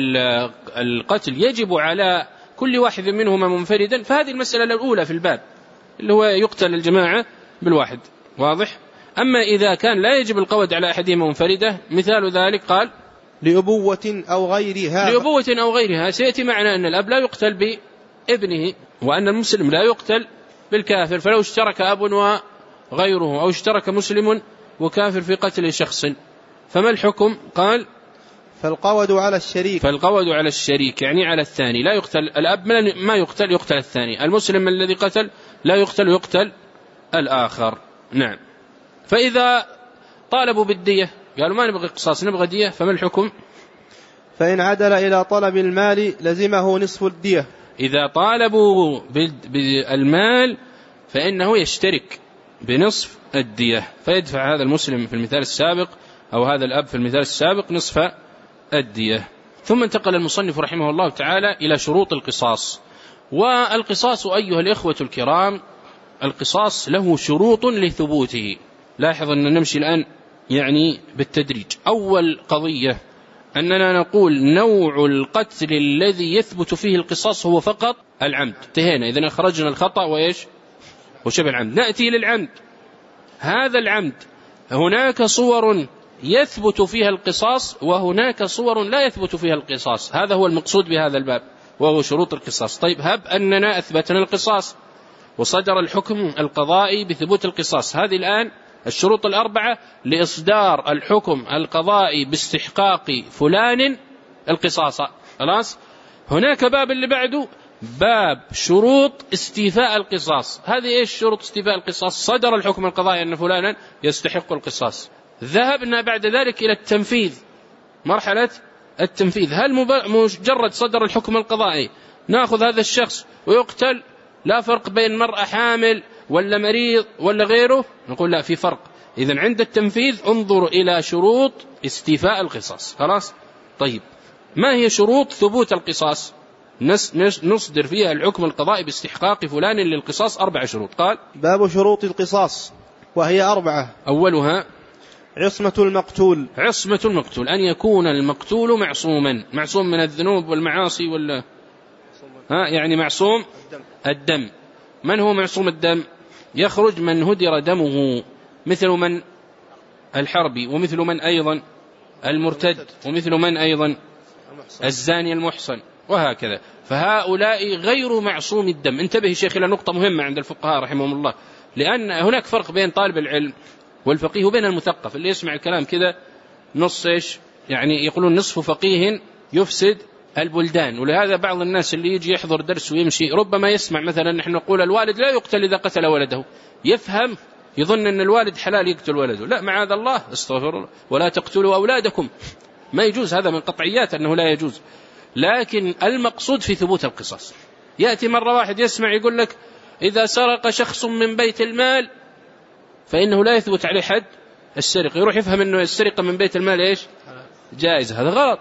القتل يجب على كل واحد منهما منفردا فهذه المسألة الأولى في الباب اللي هو يقتل الجماعة بالواحد. واضح؟ أما إذا كان لا يجب القود على أحدهما منفردة، مثال ذلك قال لأبوة أو غيرها. لأبوة أو غيرها. سيأتي معنا أن الأب لا يقتل بابنه وأن المسلم لا يقتل بالكافر، فلو اشترك أب وغيره أو اشترك مسلم وكافر في قتل شخص فما الحكم؟ قال فالقود على الشريك. فالقود على الشريك يعني على الثاني، لا يقتل الأب ما يقتل يقتل الثاني، المسلم الذي قتل لا يقتل يقتل الآخر. نعم. فإذا طالبوا بالدية قالوا ما نبغي قصاص نبغي دية، فما الحكم؟ فإن عدل إلى طلب المال لزمه نصف الدية. إذا طالبوا بالمال فإنه يشترك بنصف الدية، فيدفع هذا المسلم في المثال السابق أو هذا الأب في المثال السابق نصف الدية. ثم انتقل المصنف رحمه الله تعالى إلى شروط القصاص. والقصاص أيها الإخوة الكرام القصاص له شروط لثبوته. لاحظ أن نمشي الآن يعني بالتدريج. أول قضية أننا نقول نوع القتل الذي يثبت فيه القصاص هو فقط العمد، انتهينا. إذن أخرجنا الخطأ وإيش وشبه العمد. نأتي للعمد. هذا العمد هناك صور يثبت فيها القصاص وهناك صور لا يثبت فيها القصاص، هذا هو المقصود بهذا الباب وهو شروط القصاص. طيب، هب أننا أثبتنا القصاص وصدر الحكم القضائي بثبوت القصاص، هذه الآن الشروط الأربعة لإصدار الحكم القضائي باستحقاق فلان القصاص. خلاص، هناك باب اللي بعده باب شروط استيفاء القصاص. هذه إيش شروط استيفاء القصاص؟ صدر الحكم القضائي أن فلانا يستحق القصاص، ذهبنا بعد ذلك إلى التنفيذ، مرحلة التنفيذ. هل مجرد صدر الحكم القضائي نأخذ هذا الشخص ويقتل، لا فرق بين مرأة حامل ولا مريض ولا غيره؟ نقول لا، في فرق. إذن عند التنفيذ انظروا إلى شروط استيفاء القصاص. خلاص، طيب، ما هي شروط ثبوت القصاص؟ نصدر فيها الحكم القضائي باستحقاق فلان للقصاص أربع شروط. قال: باب شروط القصاص، وهي أربعة. أولها عصمة المقتول. عصمة المقتول، أن يكون المقتول معصوما، معصوم من الذنوب والمعاصي ولا ها يعني معصوم الدم. من هو معصوم الدم؟ يخرج من هدر دمه، مثل من الحربي، ومثل من أيضا المرتد، ومثل من أيضا الزاني المحصن، وهكذا. فهؤلاء غير معصوم الدم. انتبه شيخ إلى نقطة مهمة عند الفقهاء رحمهم الله، لأن هناك فرق بين طالب العلم والفقيه وبين المثقف اللي يسمع الكلام كذا نص إيش يعني يقولون نصف فقيه يفسد البلدان. ولهذا بعض الناس اللي يجي يحضر درس ويمشي ربما يسمع مثلا نحن نقول الوالد لا يقتل إذا قتل ولده، يفهم يظن أن الوالد حلال يقتل ولده. لا، معاذ الله، استغفر الله، ولا تقتلوا أولادكم، ما يجوز، هذا من قطعيات أنه لا يجوز. لكن المقصود في ثبوت القصاص. يأتي مرة واحد يسمع يقول لك إذا سرق شخص من بيت المال فإنه لا يثبت عليه حد السرقة، يروح يفهم أنه السرقة من بيت المال إيش جائزة، هذا غلط،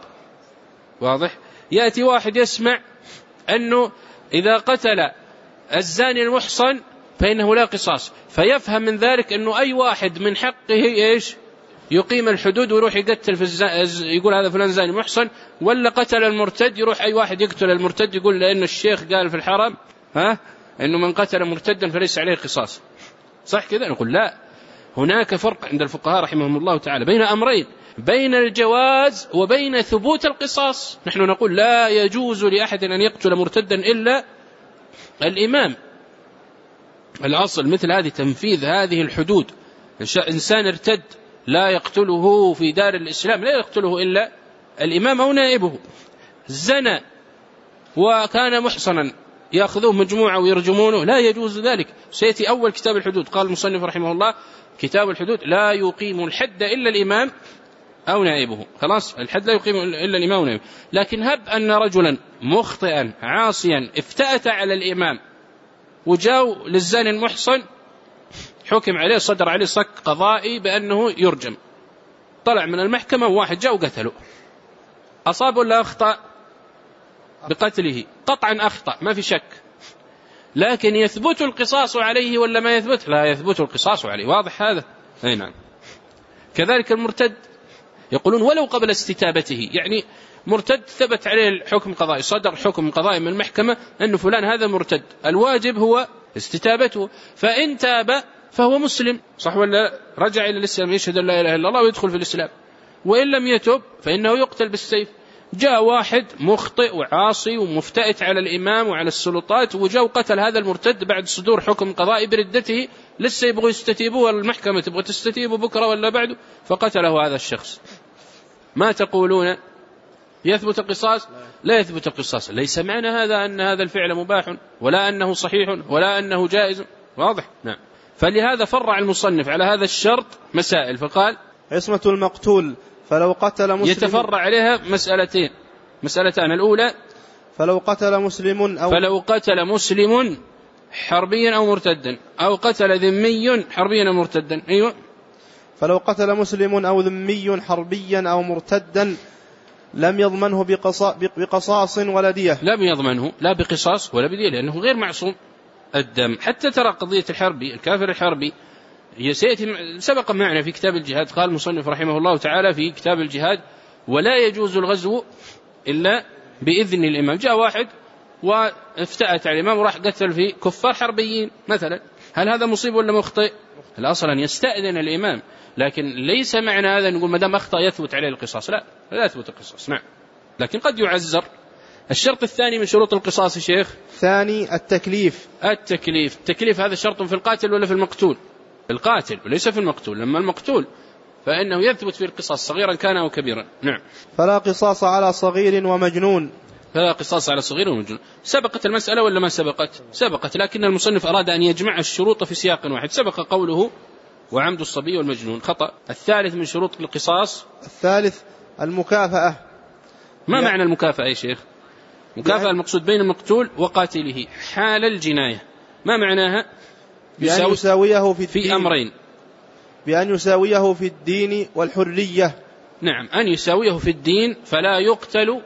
واضح. يأتي واحد يسمع أنه إذا قتل الزاني المحصن فإنه لا قصاص، فيفهم من ذلك أنه أي واحد من حقه إيش يقيم الحدود ويروح يقتل في الز... يقول هذا فلان زاني محصن. ولا قتل المرتد، يروح أي واحد يقتل المرتد يقول لأن الشيخ قال في الحرم ها أنه من قتل مرتدا فليس عليه قصاص، صح كذا؟ نقول لا، هناك فرق عند الفقهاء رحمهم الله تعالى بين أمرين، بين الجواز وبين ثبوت القصاص. نحن نقول لا يجوز لأحد أن يقتل مرتدا إلا الإمام. الأصل مثل هذه تنفيذ هذه الحدود. إنسان ارتد لا يقتله في دار الإسلام، لا يقتله إلا الإمام أو نائبه. زنى وكان محصنا يأخذوه مجموعة ويرجمونه، لا يجوز ذلك. سيأتي أول كتاب الحدود، قال المصنف رحمه الله كتاب الحدود لا يقيم الحد إلا الإمام أو نائبه. خلاص، الحد لا يقيم إلا الإمام أو نائبه. لكن هب أن رجلا مخطئا عاصيا افتأت على الإمام وجاء للزاني المحصن حكم عليه، صدر عليه صك قضائي بأنه يرجم، طلع من المحكمة وواحد جاء وقتله، أصاب ولا أخطأ بقتله؟ قطعا أخطأ، ما في شك. لكن يثبت القصاص عليه ولا ما يثبت؟ لا يثبت القصاص عليه، واضح هذا؟ أي نعم. كذلك المرتد يقولون ولو قبل استتابته، يعني مرتد ثبت عليه الحكم قضائي، صدر حكم قضائي من المحكمة أنه فلان هذا مرتد، الواجب هو استتابته، فإن تاب فهو مسلم، صح ولا؟ رجع إلى الإسلام، يشهد أن لا إله إلا الله ويدخل في الإسلام. وإن لم يتب فإنه يقتل بالسيف. جاء واحد مخطئ وعاصي ومفتئت على الإمام وعلى السلطات وجاء قتل هذا المرتد بعد صدور حكم قضائي بردته، لسه يبغوا يستتيبوا والمحكمة تبغى تستتيبوا بكرة ولا بعده، فقتله هذا الشخص. ما تقولون؟ يثبت القصاص؟ لا يثبت القصاص. ليس معنى هذا أن هذا الفعل مباح ولا أنه صحيح ولا أنه جائز، واضح؟ نعم. فلهذا فرع المصنف على هذا الشرط مسائل، فقال عصمة المقتول، فلو قتل مسلم، يتفرع عليها مسألتين مسألتان. الأولى فلو قتل مسلم أو فلو قتل مسلم حربيا أو مرتدا، أو قتل ذمي حربيا أو مرتدا. أيوة. فلو قتل مسلم أو ذمي حربيا أو مرتدا لم يضمنه بقصاص ولا دية. لم يضمنه لا بقصاص ولا بدية، لأنه غير معصوم الدم. حتى ترى قضية الحربي، الكافر الحربي، سيأتي سبق معنا في كتاب الجهاد. قال المصنف رحمه الله تعالى في كتاب الجهاد ولا يجوز الغزو إلا بإذن الإمام. جاء واحد وافتأت على الإمام وراح قتل في كفار حربيين مثلا، هل هذا مصيب ولا مخطئ؟ الأصل أن يستأذن الإمام، لكن ليس معنى هذا نقول ما دام أخطأ يثبت عليه القصاص، لا لا يثبت القصاص، نعم، لكن قد يعزر. الشرط الثاني من شروط القصاص يا شيخ؟ ثاني التكليف. التكليف، التكليف هذا شرط في القاتل ولا في المقتول؟ القاتل وليس في المقتول. لما المقتول فإنه يثبت في القصاص صغيرا كان أو كبيرا، نعم. فلا قصاص على صغير ومجنون. فلا قصاص على صغير ومجنون. سبقت المسألة ولا ما سبقت؟ سبقت، لكن المصنف أراد أن يجمع الشروط في سياق واحد. سبق قوله وعمد الصبي والمجنون خطأ. الثالث من شروط القصاص؟ الثالث المكافأة. ما معنى المكافأة يا شيخ؟ مكافأة المقصود بين المقتول وقاتله حال الجناية، ما معناها؟ بأن يساويه في, في أمرين، بأن يساويه في الدين والحرية. نعم، أن يساويه في الدين فلا يقتل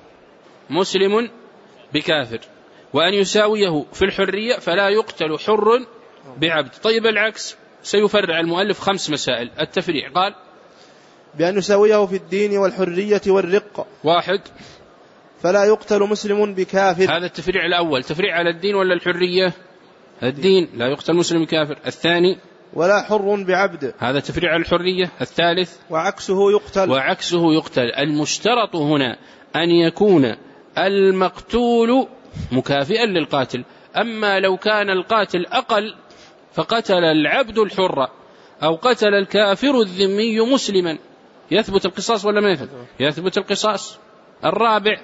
مسلم بكافر، وأن يساويه في الحرية فلا يقتل حر بعبد. طيب العكس سيفرع المؤلف خمس مسائل. التفريع قال بأن يساويه في الدين والحرية والرق. واحد، فلا يقتل مسلم بكافر. هذا التفريع الأول. تفريع على الدين ولا الحرية؟ الدين، لا يقتل مسلم بكافر. الثاني ولا حر بعبد، هذا تفريع على الحرية. الثالث وعكسه يقتل. وعكسه يقتل. المشترط هنا أن يكون المقتول مكافئا للقاتل. أما لو كان القاتل أقل فقتل العبد الحر أو قتل الكافر الذمي مسلما يثبت القصاص ولا ما يثبت؟ يثبت القصاص. الرابع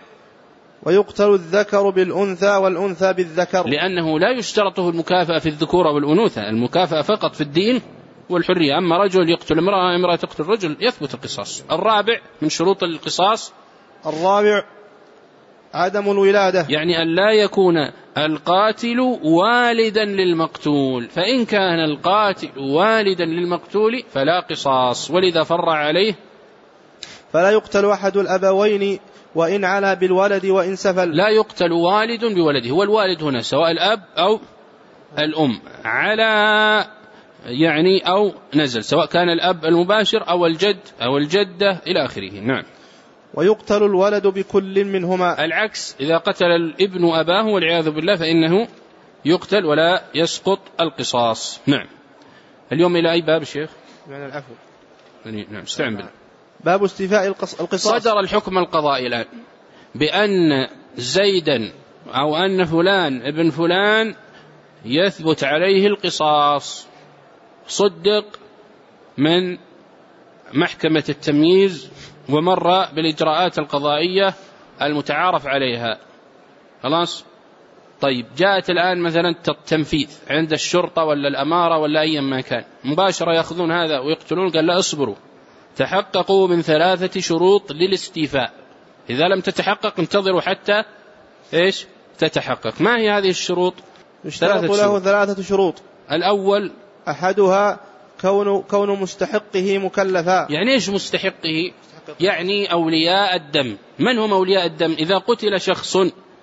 ويقتل الذكر بالأنثى والأنثى بالذكر، لأنه لا يشترطه المكافأة في الذكورة والأنوثة، المكافأة فقط في الدين والحرية. أما رجل يقتل امرأة، امرأة تقتل رجل، يثبت القصاص. الرابع من شروط القصاص الرابع عدم الولادة، يعني أن لا يكون القاتل والدا للمقتول، فإن كان القاتل والدا للمقتول فلا قصاص، ولذا فرع عليه فلا يقتل أحد الأبوين وإن علا بالولد وإن سفل. لا يقتل والد بولده، هو الوالد هنا سواء الأب أو الأم، على يعني أو نزل، سواء كان الأب المباشر أو الجد أو الجدة إلى آخره، نعم. ويقتل الولد بكل منهما. العكس، إذا قتل الابن أباه والعياذ بالله فإنه يقتل ولا يسقط القصاص، نعم. اليوم إلى أي باب الشيخ؟ يعني العفو. نعم، استعن بالله. باب استيفاء القصاص. صدر الحكم القضائي الآن بأن زيدا أو أن فلان ابن فلان يثبت عليه القصاص، صدق من محكمة التمييز ومر بالإجراءات القضائية المتعارف عليها، خلاص. طيب جاءت الآن مثلا التنفيذ عند الشرطة ولا الأمارة ولا أي ما كان، مباشرة يأخذون هذا ويقتلون. قال لا، اصبروا، تحققوا من ثلاثة شروط للاستيفاء، إذا لم تتحقق انتظروا حتى إيش تتحقق. ما هي هذه الشروط؟ اشترط له ثلاثة شروط. الأول أحدها كون, كون مستحقه مكلفا. يعني إيش مستحقه؟ يعني أولياء الدم. من هم أولياء الدم؟ إذا قتل شخص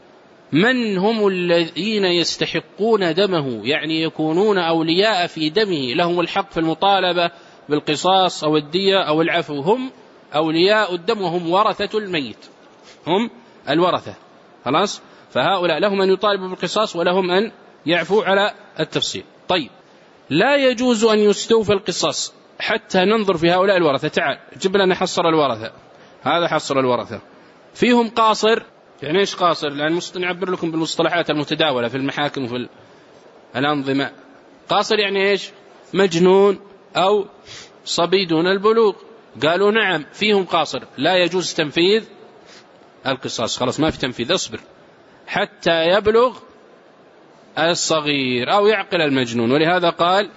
من هم الذين يستحقون دمه؟ يعني يكونون أولياء في دمه، لهم الحق في المطالبة بالقصاص أو الدية أو العفو، هم أولياء الدم وهم ورثة الميت، هم الورثة، خلاص. فهؤلاء لهم أن يطالبوا بالقصاص ولهم أن يعفوا على التفصيل. طيب لا يجوز أن يستوفى القصاص حتى ننظر في هؤلاء الورثة. تعال جب لنا حصر الورثة. هذا حصر الورثة، فيهم قاصر. يعني إيش قاصر؟ لأن نعبر لكم بالمصطلحات المتداولة في المحاكم وفي الأنظمة. قاصر يعني إيش؟ مجنون أو صبي دون البلوغ. قالوا نعم فيهم قاصر، لا يجوز تنفيذ القصاص، خلاص ما في تنفيذ، اصبر حتى يبلغ الصغير أو يعقل المجنون. ولهذا قال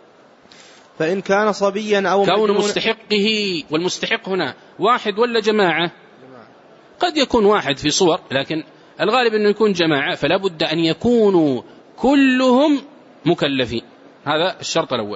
فإن كان صبيا أو كون مجنون. مستحقه، والمستحق هنا واحد ولا جماعة؟ قد يكون واحد في صور، لكن الغالب أنه يكون جماعة، فلا بد أن يكونوا كلهم مكلفين. هذا الشرط الأول.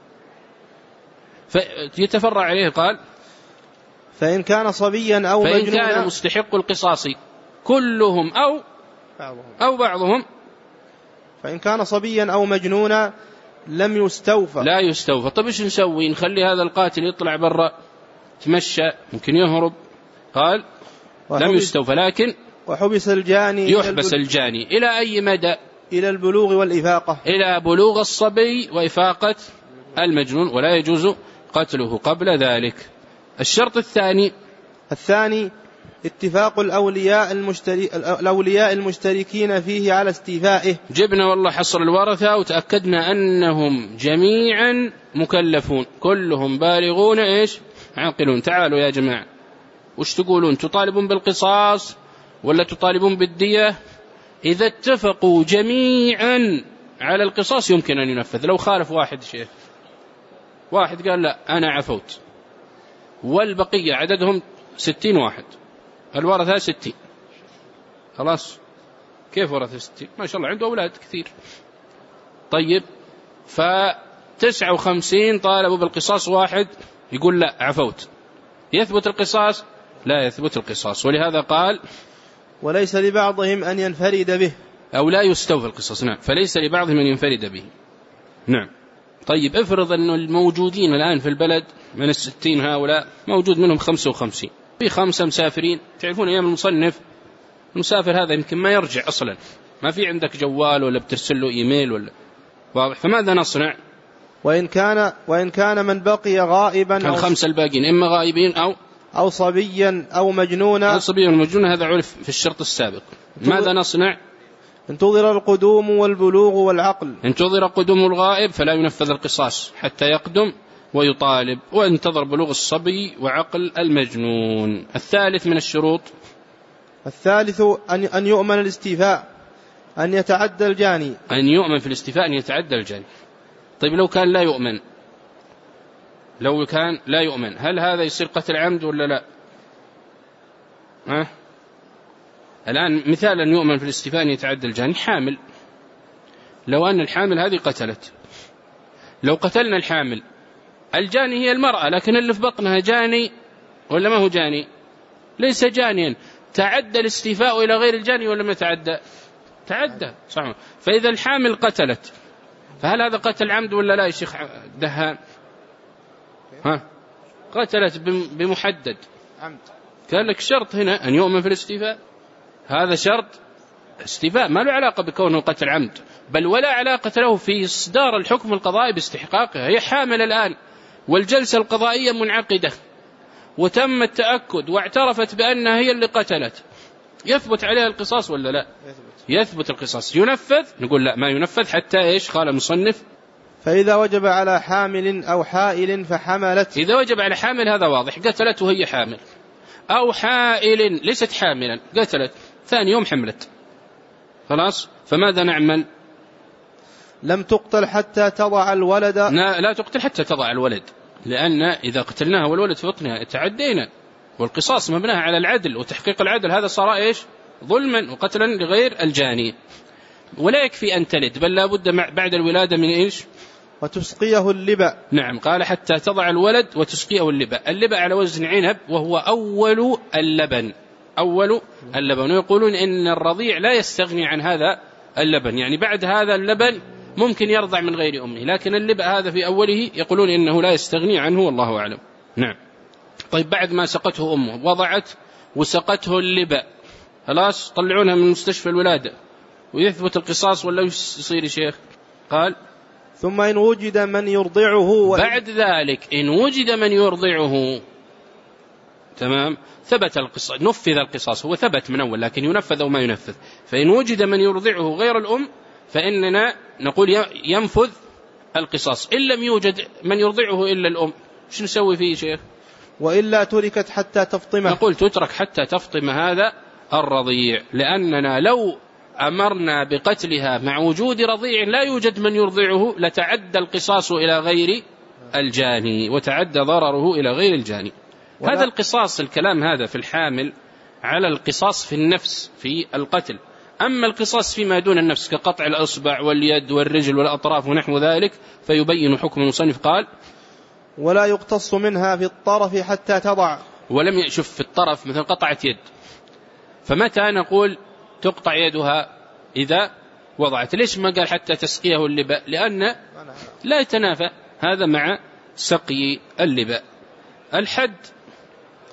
فيتفرع عليه قال فإن كان صبيا أو فإن مجنونا. كان مستحق القصاص كلهم أو بعضهم. أو بعضهم. فإن كان صبيا أو مجنونا لم يستوفى، لا يستوفى. طيب إيش نسوي؟ نخلي هذا القاتل يطلع برا، تمشى، ممكن يهرب، قال لم يستوفى لكن وحبس الجاني يحبس الجاني إلى أي مدى؟ إلى البلوغ والإفاقة، إلى بلوغ الصبي وإفاقة المجنون، ولا يجوز قتله قبل ذلك. الشرط الثاني الثاني اتفاق الأولياء, المشتري الأولياء المشتركين فيه على استيفائه. جبنا والله حصر الورثة وتأكدنا أنهم جميعا مكلفون، كلهم بالغون إيش عاقلون. تعالوا يا جماعة، وش تقولون؟ تطالبون بالقصاص ولا تطالبون بالدية؟ إذا اتفقوا جميعا على القصاص يمكن أن ينفذ. لو خالف واحد شيء، واحد قال لا أنا عفوت، والبقية عددهم ستين واحد، الورثة ستين، خلاص كيف ورثة ستين؟ ما شاء الله عنده أولاد كثير. طيب فتسعة وخمسين طالبوا بالقصاص، واحد يقول لا عفوت، يثبت القصاص؟ لا يثبت القصاص. ولهذا قال وليس لبعضهم أن ينفرد به، أو لا يستوفى القصاص. نعم، فليس لبعضهم أن ينفرد به. نعم. طيب افرض أن الموجودين الآن في البلد من الستين هؤلاء موجود منهم خمسة وخمسين، في خمسة مسافرين. تعرفون أيام المصنف المسافر هذا يمكن ما يرجع أصلا، ما في عندك جوال ولا بترسل له إيميل ولا واضح، فماذا نصنع؟ وإن كان وإن كان من بقي غائبا، الخمسة الباقين إما غائبين أو أو صبيا أو مجنونا. أو صبيا ومجنون، هذا عرف في الشرط السابق. ماذا نصنع؟ انتظر القدوم والبلوغ والعقل. انتظر قدوم الغائب فلا ينفذ القصاص حتى يقدم ويطالب، وانتظر بلوغ الصبي وعقل المجنون. الثالث من الشروط الثالث أن يؤمن الاستيفاء، أن يتعدى الجاني. أن يؤمن في الاستيفاء أن يتعدى الجاني. طيب لو كان لا يؤمن، لو كان لا يؤمن هل هذا يصير قتل عمد ولا لا؟ ها؟ الآن مثال أن يؤمن في الاستيفاء أن يتعدى الجاني، حامل، لو أن الحامل هذه قتلت، لو قتلنا الحامل، الجاني هي المرأة لكن اللي في بطنها جاني ولا ما هو جاني؟ ليس جانيا، تعدى الاستيفاء إلى غير الجاني ولا ما تعدى؟ تعدى، صح. فإذا الحامل قتلت فهل هذا قتل عمد ولا لا يا شيخ دهان؟ ها؟ قتلت بمحدد عمد. قال لك شرط هنا أن يؤمن في الاستيفاء، هذا شرط استيفاء ما له علاقة بكونه قتل عمد، بل ولا علاقة له في إصدار الحكم القضائي باستحقاقها. هي حامل الآن والجلسة القضائية منعقدة وتم التأكد واعترفت بأنها هي اللي قتلت، يثبت عليها القصاص ولا لا؟ يثبت, يثبت القصاص. ينفذ؟ نقول لا ما ينفذ حتى إيش؟ قال المصنف فإذا وجب على حامل أو حائل فحملت. إذا وجب على حامل هذا واضح، قتلت وهي حامل، أو حائل ليست حاملا قتلت ثاني يوم حملت، خلاص فماذا نعمل؟ لم تقتل حتى تضع الولد. لا, لا تقتل حتى تضع الولد، لأن إذا قتلناها والولد في بطنها تعدينا، والقصاص مبناها على العدل وتحقيق العدل، هذا صار إيش؟ ظلما وقتلا لغير الجاني. ولا يكفي أن تلد، بل لا بد بعد الولادة من إيش؟ وتسقيه اللبأ. نعم، قال حتى تضع الولد وتسقيه اللبأ. اللبأ على وزن عنب وهو أول اللبن، أول اللبن. ويقولون إن الرضيع لا يستغني عن هذا اللبن، يعني بعد هذا اللبن ممكن يرضع من غير أمه، لكن اللبأ هذا في أوله يقولون إنه لا يستغني عنه والله أعلم. نعم. طيب بعد ما سقته أمه وضعت وسقته اللبأ، خلاص طلعونها من مستشفى الولادة ويثبت القصاص ولا يصير شيخ؟ قال ثم إن وجد من يرضعه. بعد ذلك إن وجد من يرضعه تمام ثبت القصاص، نفذ القصاص، هو ثبت من أول لكن ينفذ أو ما ينفذ. فإن وجد من يرضعه غير الأم فإننا نقول ينفذ القصاص. إن لم يوجد من يرضعه إلا الأم ايش نسوي فيه شيخ؟ وإلا تركت حتى تفطمه. نقول تترك حتى تفطم هذا الرضيع، لأننا لو أمرنا بقتلها مع وجود رضيع لا يوجد من يرضعه لتعدى القصاص إلى غير الجاني وتعدى ضرره إلى غير الجاني. هذا القصاص، الكلام هذا في الحامل على القصاص في النفس في القتل. أما القصاص فيما دون النفس كقطع الأصبع واليد والرجل والأطراف ونحو ذلك فيبين حكم المصنف. قال ولا يقتص منها في الطرف حتى تضع. ولم يشوف في الطرف مثل قطعت يد، فمتى نقول تقطع يدها؟ إذا وضعت. ليش ما قال حتى تسقيه اللباء؟ لأن لا يتنافى هذا مع سقي اللباء. الحد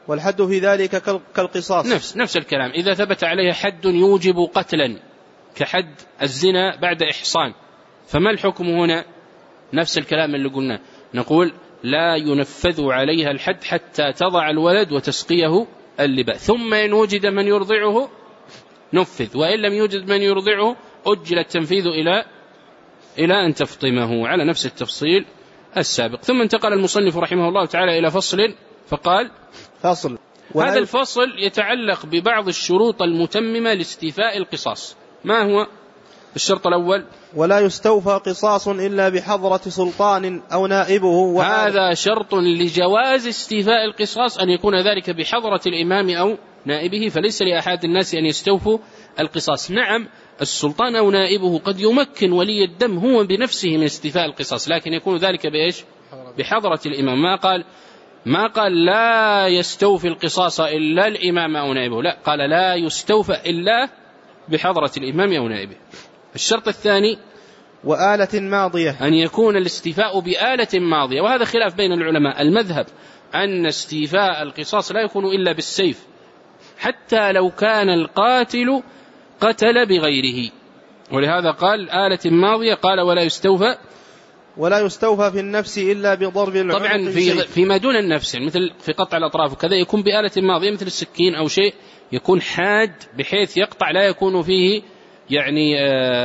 والحد في ذلك كالقصاص. نفس, نفس الكلام. إذا ثبت عليه حد يوجب قتلا كحد الزنا بعد إحصان، فما الحكم هنا؟ نفس الكلام اللي قلنا، نقول لا ينفذ عليها الحد حتى تضع الولد وتسقيه اللباء، ثم إن وجد من يرضعه نفذ، وإن لم يوجد من يرضعه أجل التنفيذ إلى إلى أن تفطمه، على نفس التفصيل السابق. ثم انتقل المصنف رحمه الله تعالى إلى فصل فقال: فصل. هذا الفصل يتعلق ببعض الشروط المتممة لاستيفاء القصاص. ما هو الشرط الأول؟ ولا يستوفى قصاص إلا بحضرة سلطان أو نائبه. هذا شرط لجواز استيفاء القصاص أن يكون ذلك بحضرة الإمام أو نائبه، فليس لأحد الناس أن يستوفوا القصاص. نعم السلطان أو نائبه قد يمكن ولي الدم هو بنفسه من استيفاء القصاص، لكن يكون ذلك بإيش؟ بحضرة الإمام. ما قال ما قال لا يستوفي القصاص إلا الإمام أو نائبه، لا، قال لا يستوفى إلا بحضرة الإمام أو نائبه. الشرط الثاني: وآلة ماضية، أن يكون الاستيفاء بآلة ماضية، وهذا خلاف بين العلماء. المذهب أن استيفاء القصاص لا يكون إلا بالسيف، حتى لو كان القاتل قتل بغيره، ولهذا قال آلة ماضية. قال ولا يستوفى ولا يستوفى في النفس إلا بضرب العنق. طبعا في فيما دون النفس، يعني مثل في قطع الأطراف وكذا يكون بآلة ماضية، مثل السكين أو شيء يكون حاد بحيث يقطع، لا يكون فيه يعني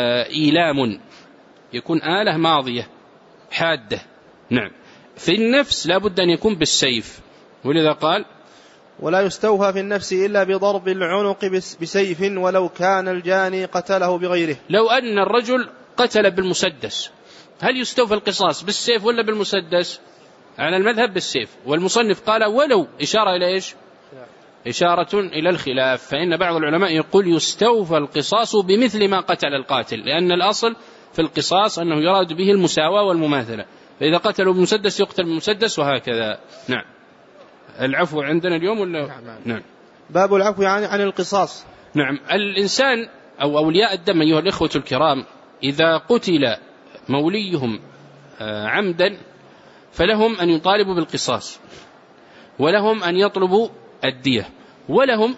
إيلام، يكون آلة ماضية حادة. نعم. في النفس لا بد أن يكون بالسيف، ولذا قال ولا يستوفى في النفس إلا بضرب العنق بسيف ولو كان الجاني قتله بغيره. لو أن الرجل قتل بالمسدس، هل يستوفى القصاص بالسيف ولا بالمسدس؟ على المذهب بالسيف، والمصنف قال ولو، إشارة إلى إيش؟ إشارة إلى الخلاف، فإن بعض العلماء يقول يستوفى القصاص بمثل ما قتل القاتل، لأن الأصل في القصاص أنه يراد به المساواة والمماثلة، فإذا قتلوا بمسدس يقتل بمسدس وهكذا. نعم. العفو عندنا اليوم ولا؟ نعم. نعم. باب العفو عن, عن القصاص. نعم. الإنسان أو أولياء الدم أيها الإخوة الكرام، إذا قتل موليهم عمدا فلهم أن يطالبوا بالقصاص، ولهم أن يطلبوا الدية، ولهم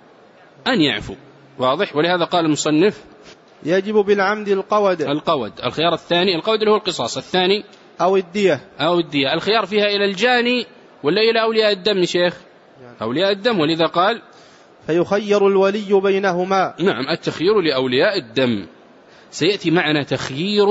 أن يعفوا. واضح؟ ولهذا قال المصنف يجب بالعمد القود. القود الخيار الثاني، القود اللي هو القصاص، الثاني أو الدية. أو الدية. الخيار فيها إلى الجاني ولا إلى أولياء الدم شيخ؟ أولياء الدم، ولذا قال فيخير الولي بينهما. نعم، التخيير لأولياء الدم. سيأتي معنا تخيير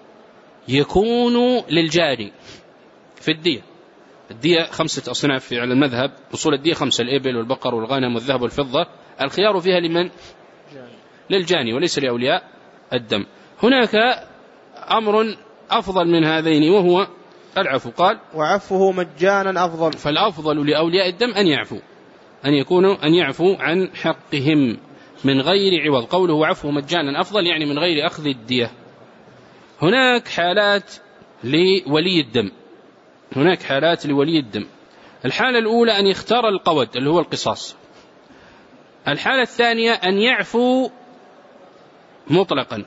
يكون للجاني في الدية. الدية خمسة أصناف على المذهب، أصول الدية خمسة: الإبل والبقر والغنم والذهب والفضة. الخيار فيها لمن؟ للجاني وليس لأولياء الدم. هناك أمر أفضل من هذين وهو العفو. قال وعفوه مجانا أفضل. فالأفضل لأولياء الدم أن يعفو، أن يكونوا أن يعفو عن حقهم من غير عوض. قوله عفو مجانا أفضل يعني من غير أخذ الدية. هناك حالات لولي الدم، هناك حالات لولي الدم. الحالة الأولى أن يختار القود اللي هو القصاص. الحالة الثانية أن يعفو مطلقا.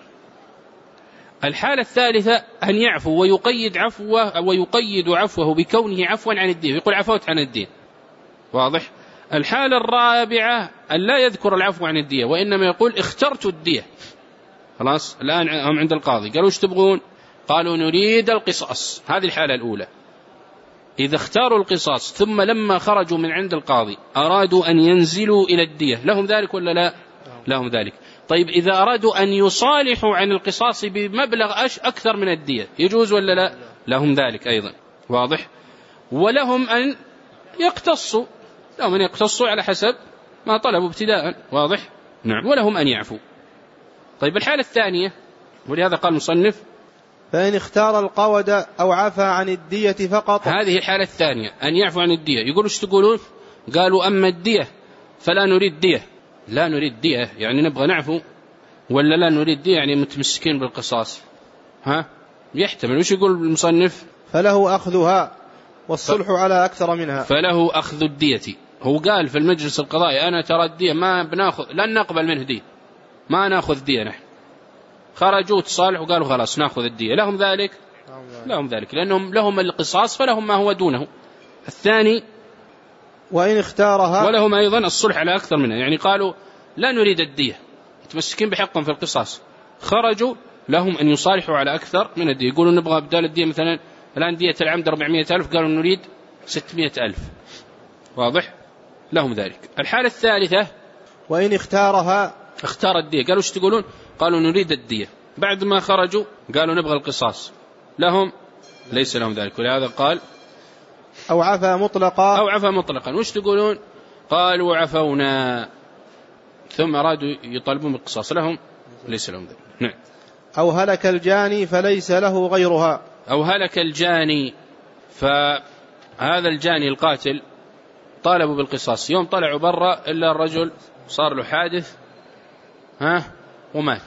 الحالة الثالثة أن يعفو ويقيد عفوه ويقيد عفوه بكونه عفوا عن الدين، يقول عفوت عن الدين. واضح؟ الحالة الرابعة أن لا يذكر العفو عن الدية، وإنما يقول اخترت الدية. خلاص الآن هم عند القاضي قالوا ايش تبغون؟ قالوا نريد القصاص. هذه الحالة الأولى. إذا اختاروا القصاص ثم لما خرجوا من عند القاضي أرادوا أن ينزلوا إلى الدية، لهم ذلك ولا لا؟ لهم ذلك. طيب إذا أرادوا أن يصالحوا عن القصاص بمبلغ أكثر من الدية يجوز ولا لا؟ لهم ذلك أيضا. واضح؟ ولهم أن يقتصوا، لهم أن يقتصوا على حسب ما طلبوا ابتداء. واضح؟ نعم. ولهم أن يعفوا. طيب الحالة الثانية، ولهذا قال المصنف فإن اختار القود أو عفى عن الدية فقط. هذه الحالة الثانية، أن يعفو عن الدية. يقولوا ايش تقولون؟ قالوا أما الدية فلا نريد دية. لا نريد دية يعني نبغى نعفو، ولا لا نريد دية يعني متمسكين بالقصاص؟ ها؟ يحتمل. وش يقول المصنف؟ فله أخذها والصلح ف... على أكثر منها. فله أخذ الدية. هو قال في المجلس القضائي أنا ترى الدية ما بناخذ، لن نقبل منه دية، ما ناخذ دية نحن. خرجوا تصالحوا وقالوا خلاص ناخذ الدية. لهم ذلك؟ لهم ذلك، لأنهم لهم القصاص فلهم ما هو دونه. الثاني وإن اختارها. ولهم أيضا الصلح على أكثر منها، يعني قالوا لا نريد الدية، متمسكين بحقهم في القصاص، خرجوا لهم أن يصالحوا على أكثر من الدية، يقولوا نبغى بدال الدية مثلا الآن دية العمد أربعمائة ألف، قالوا نريد ستمائة ألف، واضح لهم ذلك. الحالة الثالثة وإن اختارها، اختار الدية، قالوا ايش تقولون؟ قالوا نريد الدية، بعد ما خرجوا قالوا نبغى القصاص، لهم ليس لهم ذلك، ولهذا قال أو عفا مطلقا. أو عفا مطلقا. وش تقولون؟ قالوا عفونا، ثم أرادوا يطالبون بالقصاص، لهم ليس لهم ذلك. نعم. أو هلك الجاني فليس له غيرها. أو هلك الجاني، فهذا الجاني القاتل طالبوا بالقصاص، يوم طلعوا برا إلا الرجل صار له حادث ها ومات،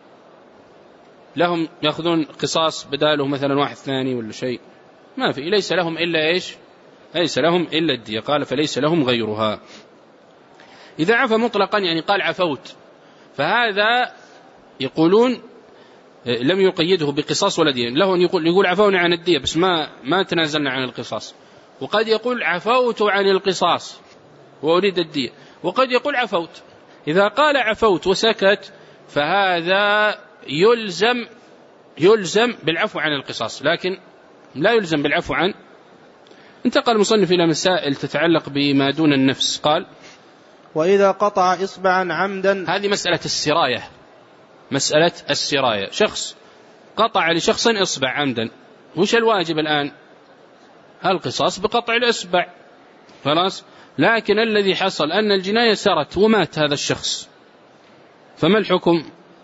لهم يأخذون قصاص بداله مثلا واحد ثاني ولا شيء؟ ما في، ليس لهم إلا إيش؟ ليس لهم إلا الدية، قال فليس لهم غيرها. إذا عفى مطلقا يعني قال عفوت، فهذا يقولون لم يقيده بقصاص ولا دية، له أن يقول, يقول عفونا عن الدية بس ما, ما تنازلنا عن القصاص، وقد يقول عفوت عن القصاص وأريد الدية، وقد يقول عفوت. إذا قال عفوت وسكت فهذا يلزم يلزم بالعفو عن القصاص، لكن لا يلزم بالعفو عن. انتقل المصنف إلى مسائل تتعلق بما دون النفس، قال وإذا قطع إصبعا عمدا. هذه مسألة السراية، مسألة السراية، شخص قطع لشخص إصبع عمدا، وش الواجب الآن؟ القصاص بقطع الإصبع، خلاص. لكن الذي حصل أن الجناية سرت ومات هذا الشخص، فما الحكم؟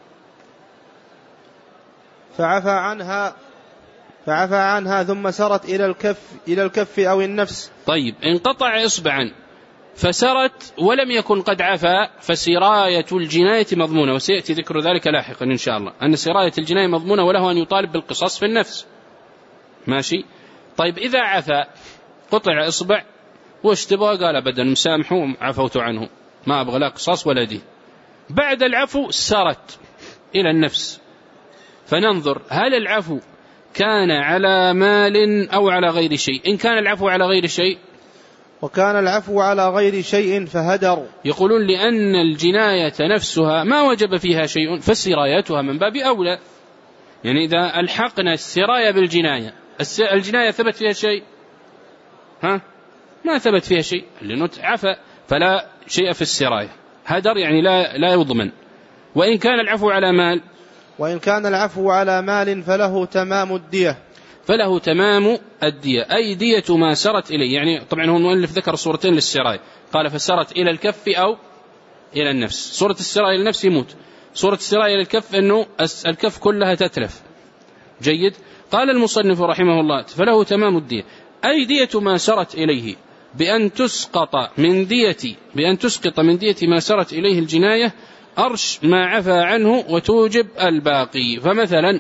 فعفى عنها فعفى عنها ثم سرت إلى الكف إلى الكف أو النفس. طيب، انقطع إصبعا فسرت ولم يكن قد عفى، فسراية الجناية مضمونة، وسيأتي ذكر ذلك لاحقا إن شاء الله، أن سراية الجناية مضمونة وله أن يطالب بالقصاص في النفس، ماشي. طيب إذا عفى، قطع إصبع وش تبغى؟ قال أبدا مسامحه عفوت عنه، ما أبغى لا قصاص ولا دي. بعد العفو سرت إلى النفس، فننظر هل العفو كان على مال أو على غير شيء. إن كان العفو على غير شيء، وكان العفو على غير شيء فهدر. يقولون لأن الجناية نفسها ما وجب فيها شيء فسرايتها من باب أولى، يعني إذا الحقنا السراية بالجناية، الجناية ثبت فيها شيء؟ ها ما ثبت فيها شيء، لأنه عفى فلا شيء في السراية، هدر يعني لا, لا يضمن. وإن كان العفو على مال، وإن كان العفو على مال فله تمام الدية، فله تمام الدية، أي دية ما سرت إليه. يعني طبعا هو المؤلف ذكر صورتين للسراية، قال فسرت إلى الكف أو إلى النفس. صورة السراية إلى النفس يموت، صورة السراية إلى الكف أنه الكف كلها تتلف. جيد. قال المصنف رحمه الله فله تمام الدية، أي دية ما سرت إليه بأن تسقط من دية بأن تسقط من دية ما سرت إليه الجناية أرش ما عفى عنه وتوجب الباقي. فمثلا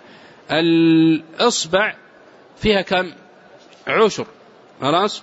الإصبع فيها كم؟ عشر، خلاص،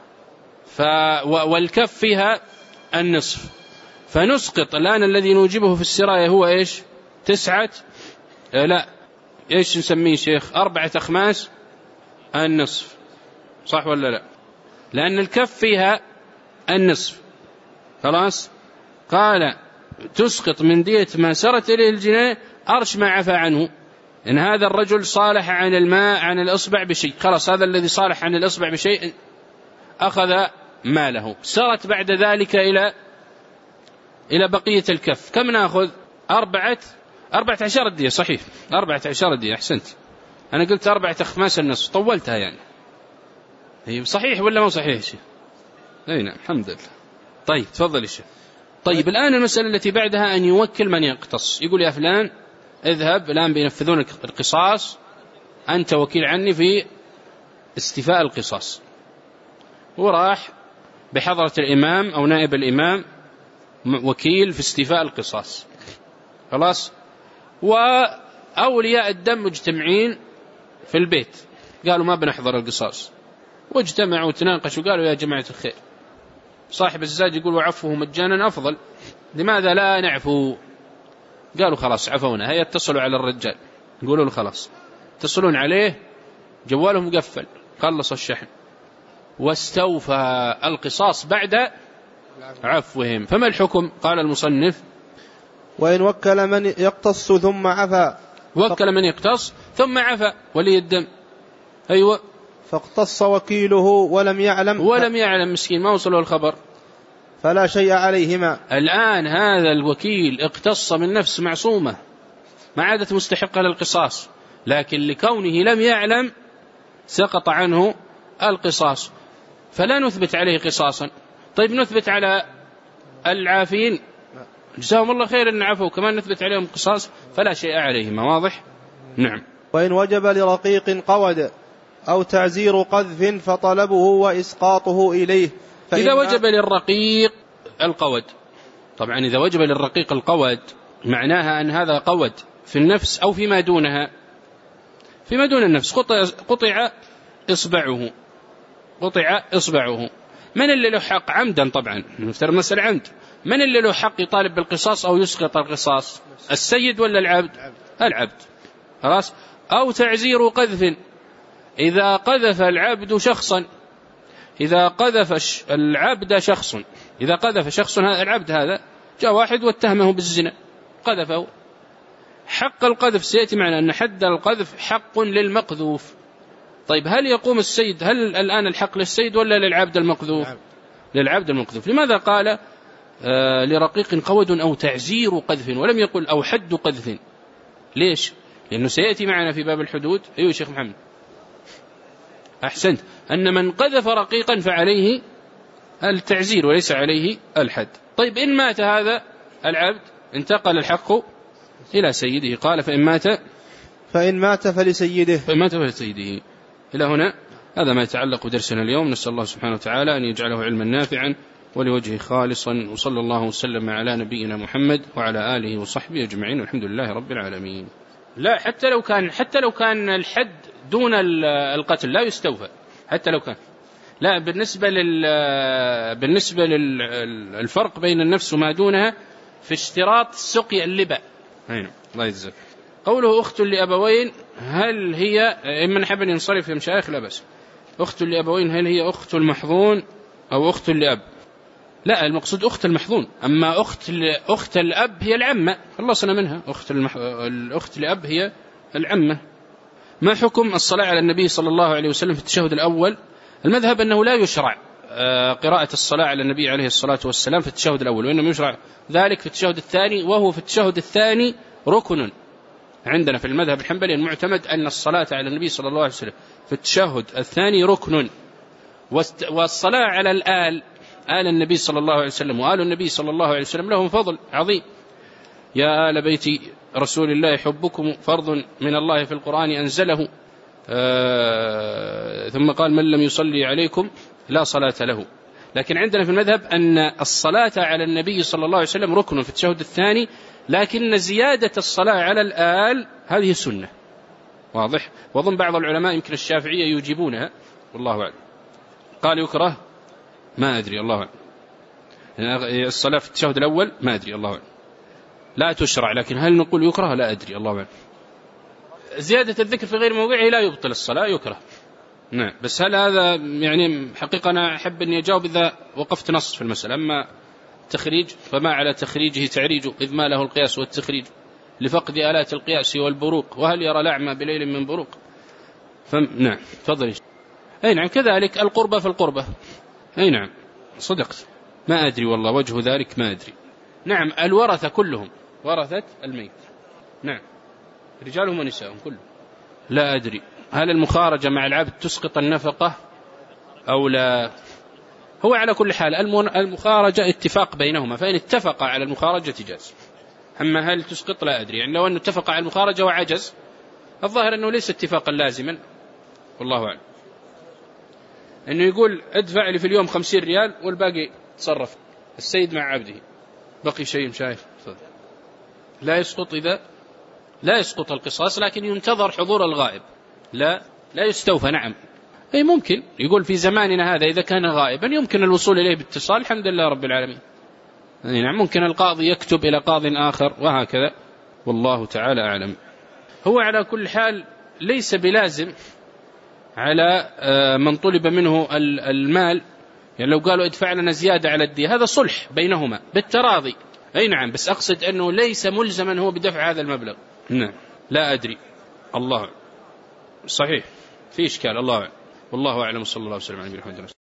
والكف فيها النصف، فنسقط الآن الذي نوجبه في السراية هو إيش؟ تسعة آه لا إيش نسميه شيخ؟ أربعة أخماس النصف، صح ولا لا؟ لأن الكف فيها النصف، خلاص. قال تسقط من دية ما سرت إليه الجناية أرش ما عفى عنه، إن هذا الرجل صالح عن الماء عن الإصبع بشيء، خلاص هذا الذي صالح عن الإصبع بشيء أخذ ماله، سرت بعد ذلك إلى إلى بقية الكف، كم نأخذ؟ أربعة أربعة عشر الدية، صحيح أربعة عشر الدية، أحسنت، أنا قلت أربعة أخماس النصف، طولتها يعني، هي صحيح ولا ما صحيح شيء؟ أي نعم الحمد لله. طيب تفضل الشيخ. طيب الآن المسألة التي بعدها أن يوكل من يقتص، يقول يا فلان اذهب الآن بينفذون القصاص، أنت وكيل عني في استيفاء القصاص، وراح بحضرة الإمام أو نائب الإمام وكيل في استيفاء القصاص، خلاص. وأولياء الدم مجتمعين في البيت، قالوا ما بنحضر القصاص، واجتمعوا وتناقشوا قالوا يا جماعة الخير، صاحب الزاد يقول وعفوه مجانا أفضل، لماذا لا نعفو؟ قالوا خلاص عفونا. هيا اتصلوا على الرجال، يقولوا له خلاص، اتصلون عليه جواله مقفل، خلص الشحن، واستوفى القصاص بعد عفوهم. فما الحكم؟ قال المصنف: وإن وكل من يقتص ثم عفا. وكل من يقتص ثم عفا ولي الدم. أيوة. فاقتص وكيله ولم يعلم ولم يعلم مسكين ما وصله الخبر، فلا شيء عليهما. الآن هذا الوكيل اقتص من نفس معصومة ما عادت مستحقة للقصاص، لكن لكونه لم يعلم سقط عنه القصاص، فلا نثبت عليه قصاصا. طيب نثبت على العافين جزاهم الله خير إن عفوا كمان نثبت عليهم قصاص، فلا شيء عليهما. واضح؟ نعم. وإن وجب لرقيق قود أو تعزير قذف فطلبه وإسقاطه إليه. إذا وجب للرقيق القود، طبعا إذا وجب للرقيق القود معناها أن هذا قود في النفس أو فيما دونها، فيما دون النفس، قطع, قطع إصبعه قطع إصبعه من اللي له حق عمدا؟ طبعا نفترض مسألة عمد، من اللي له حق يطالب بالقصاص أو يسقط القصاص؟ السيد ولا العبد؟ العبد. خلاص. أو تعزير قذف، إذا قذف العبد شخصا، إذا قذف العبد شخص إذا قذف شخص العبد هذا جاء واحد واتهمه بالزنا قذفه، حق القذف سيأتي معنا أن حد القذف حق للمقذوف. طيب هل يقوم السيد، هل الآن الحق للسيد ولا للعبد المقذوف؟ للعبد المقذوف. لماذا قال آه لرقيق قود أو تعزير قذف ولم يقل أو حد قذف؟ ليش؟ لأنه سيأتي معنا في باب الحدود. أيوة شيخ محمد أحسنت، أن من قذف رقيقا فعليه التعزير وليس عليه الحد. طيب إن مات هذا العبد انتقل الحق إلى سيده، قال فإن مات فإن مات فلسيده فإن مات فلسيده. إلى هنا هذا ما يتعلق بدرسنا اليوم. نسأل الله سبحانه وتعالى أن يجعله علما نافعا ولوجهه خالصا، وصلى الله وسلم على نبينا محمد وعلى آله وصحبه أجمعين، والحمد لله رب العالمين. لا حتى لو كان حتى لو كان الحد دون القتل لا يستوفى، حتى لو كان لا. بالنسبة لل بالنسبة للفرق بين النفس وما دونها في اشتراط سقي اللبا. هنا الله يجزاك. قوله أخت لأبوين، هل هي من حب ينصرف يا مشايخ؟ لا بس. أخت لأبوين هل هي أخت المحظون أو أخت لأب؟ لا، المقصود أخت المحظون. أما أخت أخت الأب هي العمة، خلصنا منها. أخت المح... الأخت لأب هي العمة. ما حكم الصلاة على النبي صلى الله عليه وسلم في التشهد الأول؟ المذهب أنه لا يشرع قراءة الصلاة على النبي عليه الصلاة والسلام في التشهد الأول، وإنما يشرع ذلك في التشهد الثاني، وهو في التشهد الثاني ركن عندنا في المذهب الحنبلي المعتمد أن الصلاة على النبي صلى الله عليه وسلم في التشهد الثاني ركن. والصلاة على الآل، آل النبي صلى الله عليه وسلم وآل النبي صلى الله عليه وسلم لهم فضل عظيم. يا آل بيت رسول الله حبكم فرض من الله في القرآن أنزله. آه ثم قال من لم يصلي عليكم لا صلاة له. لكن عندنا في المذهب أن الصلاة على النبي صلى الله عليه وسلم ركن في التشهد الثاني، لكن زيادة الصلاة على الآل هذه سنة. واضح؟ وظن بعض العلماء يمكن الشافعية يجيبونها والله أعلم. قال يكره، ما أدري الله أعلم. الصلاة في التشهد الأول ما أدري الله أعلم. لا تشرع، لكن هل نقول يكره؟ لا أدري الله أعلم. زيادة الذكر في غير موضعه لا يبطل الصلاة، يكره. نعم. بس هل هذا يعني حقيقة أنا أحب أن يجاوب إذا وقفت نص في المسألة. أما تخريج فما على تخريجه تعريج، إذ ما له القياس والتخريج لفقد آلات القياس والبروق، وهل يرى الأعمى بليل من بروق؟ فم... نعم تفضل. أي نعم. كذلك القربة في القربة. أي نعم صدقت، ما أدري والله وجه ذلك ما أدري. نعم. الورثة كلهم ورثة الميت، نعم رجالهم ونسائهم كلهم. لا أدري هل المخارجة مع العبد تسقط النفقة أو لا. هو على كل حال المخارجة اتفاق بينهما، فإن اتفق على المخارجة جاز. أما هل تسقط لا أدري. يعني لو أنه اتفق على المخارجة وعجز، الظاهر أنه ليس اتفاقا لازما والله أعلم. أنه يقول ادفع لي في اليوم خمسين ريال والباقي تصرف السيد مع عبده، بقي شيء شايف لا يسقط. إذا لا يسقط القصاص، لكن ينتظر حضور الغائب. لا لا يستوفى. نعم. أي ممكن يقول في زماننا هذا إذا كان غائبا يمكن الوصول إليه باتصال، الحمد لله رب العالمين. نعم. ممكن القاضي يكتب إلى قاض آخر وهكذا، والله تعالى أعلم. هو على كل حال ليس بلازم على من طلب منه المال، يعني لو قالوا ادفع لنا زيادة على الدية هذا صلح بينهما بالتراضي، أي نعم، بس أقصد أنه ليس ملزما هو بدفع هذا المبلغ. نعم لا أدري، الله صحيح في إشكال، الله والله أعلم، صلى الله عليه وسلم على نبينا محمد.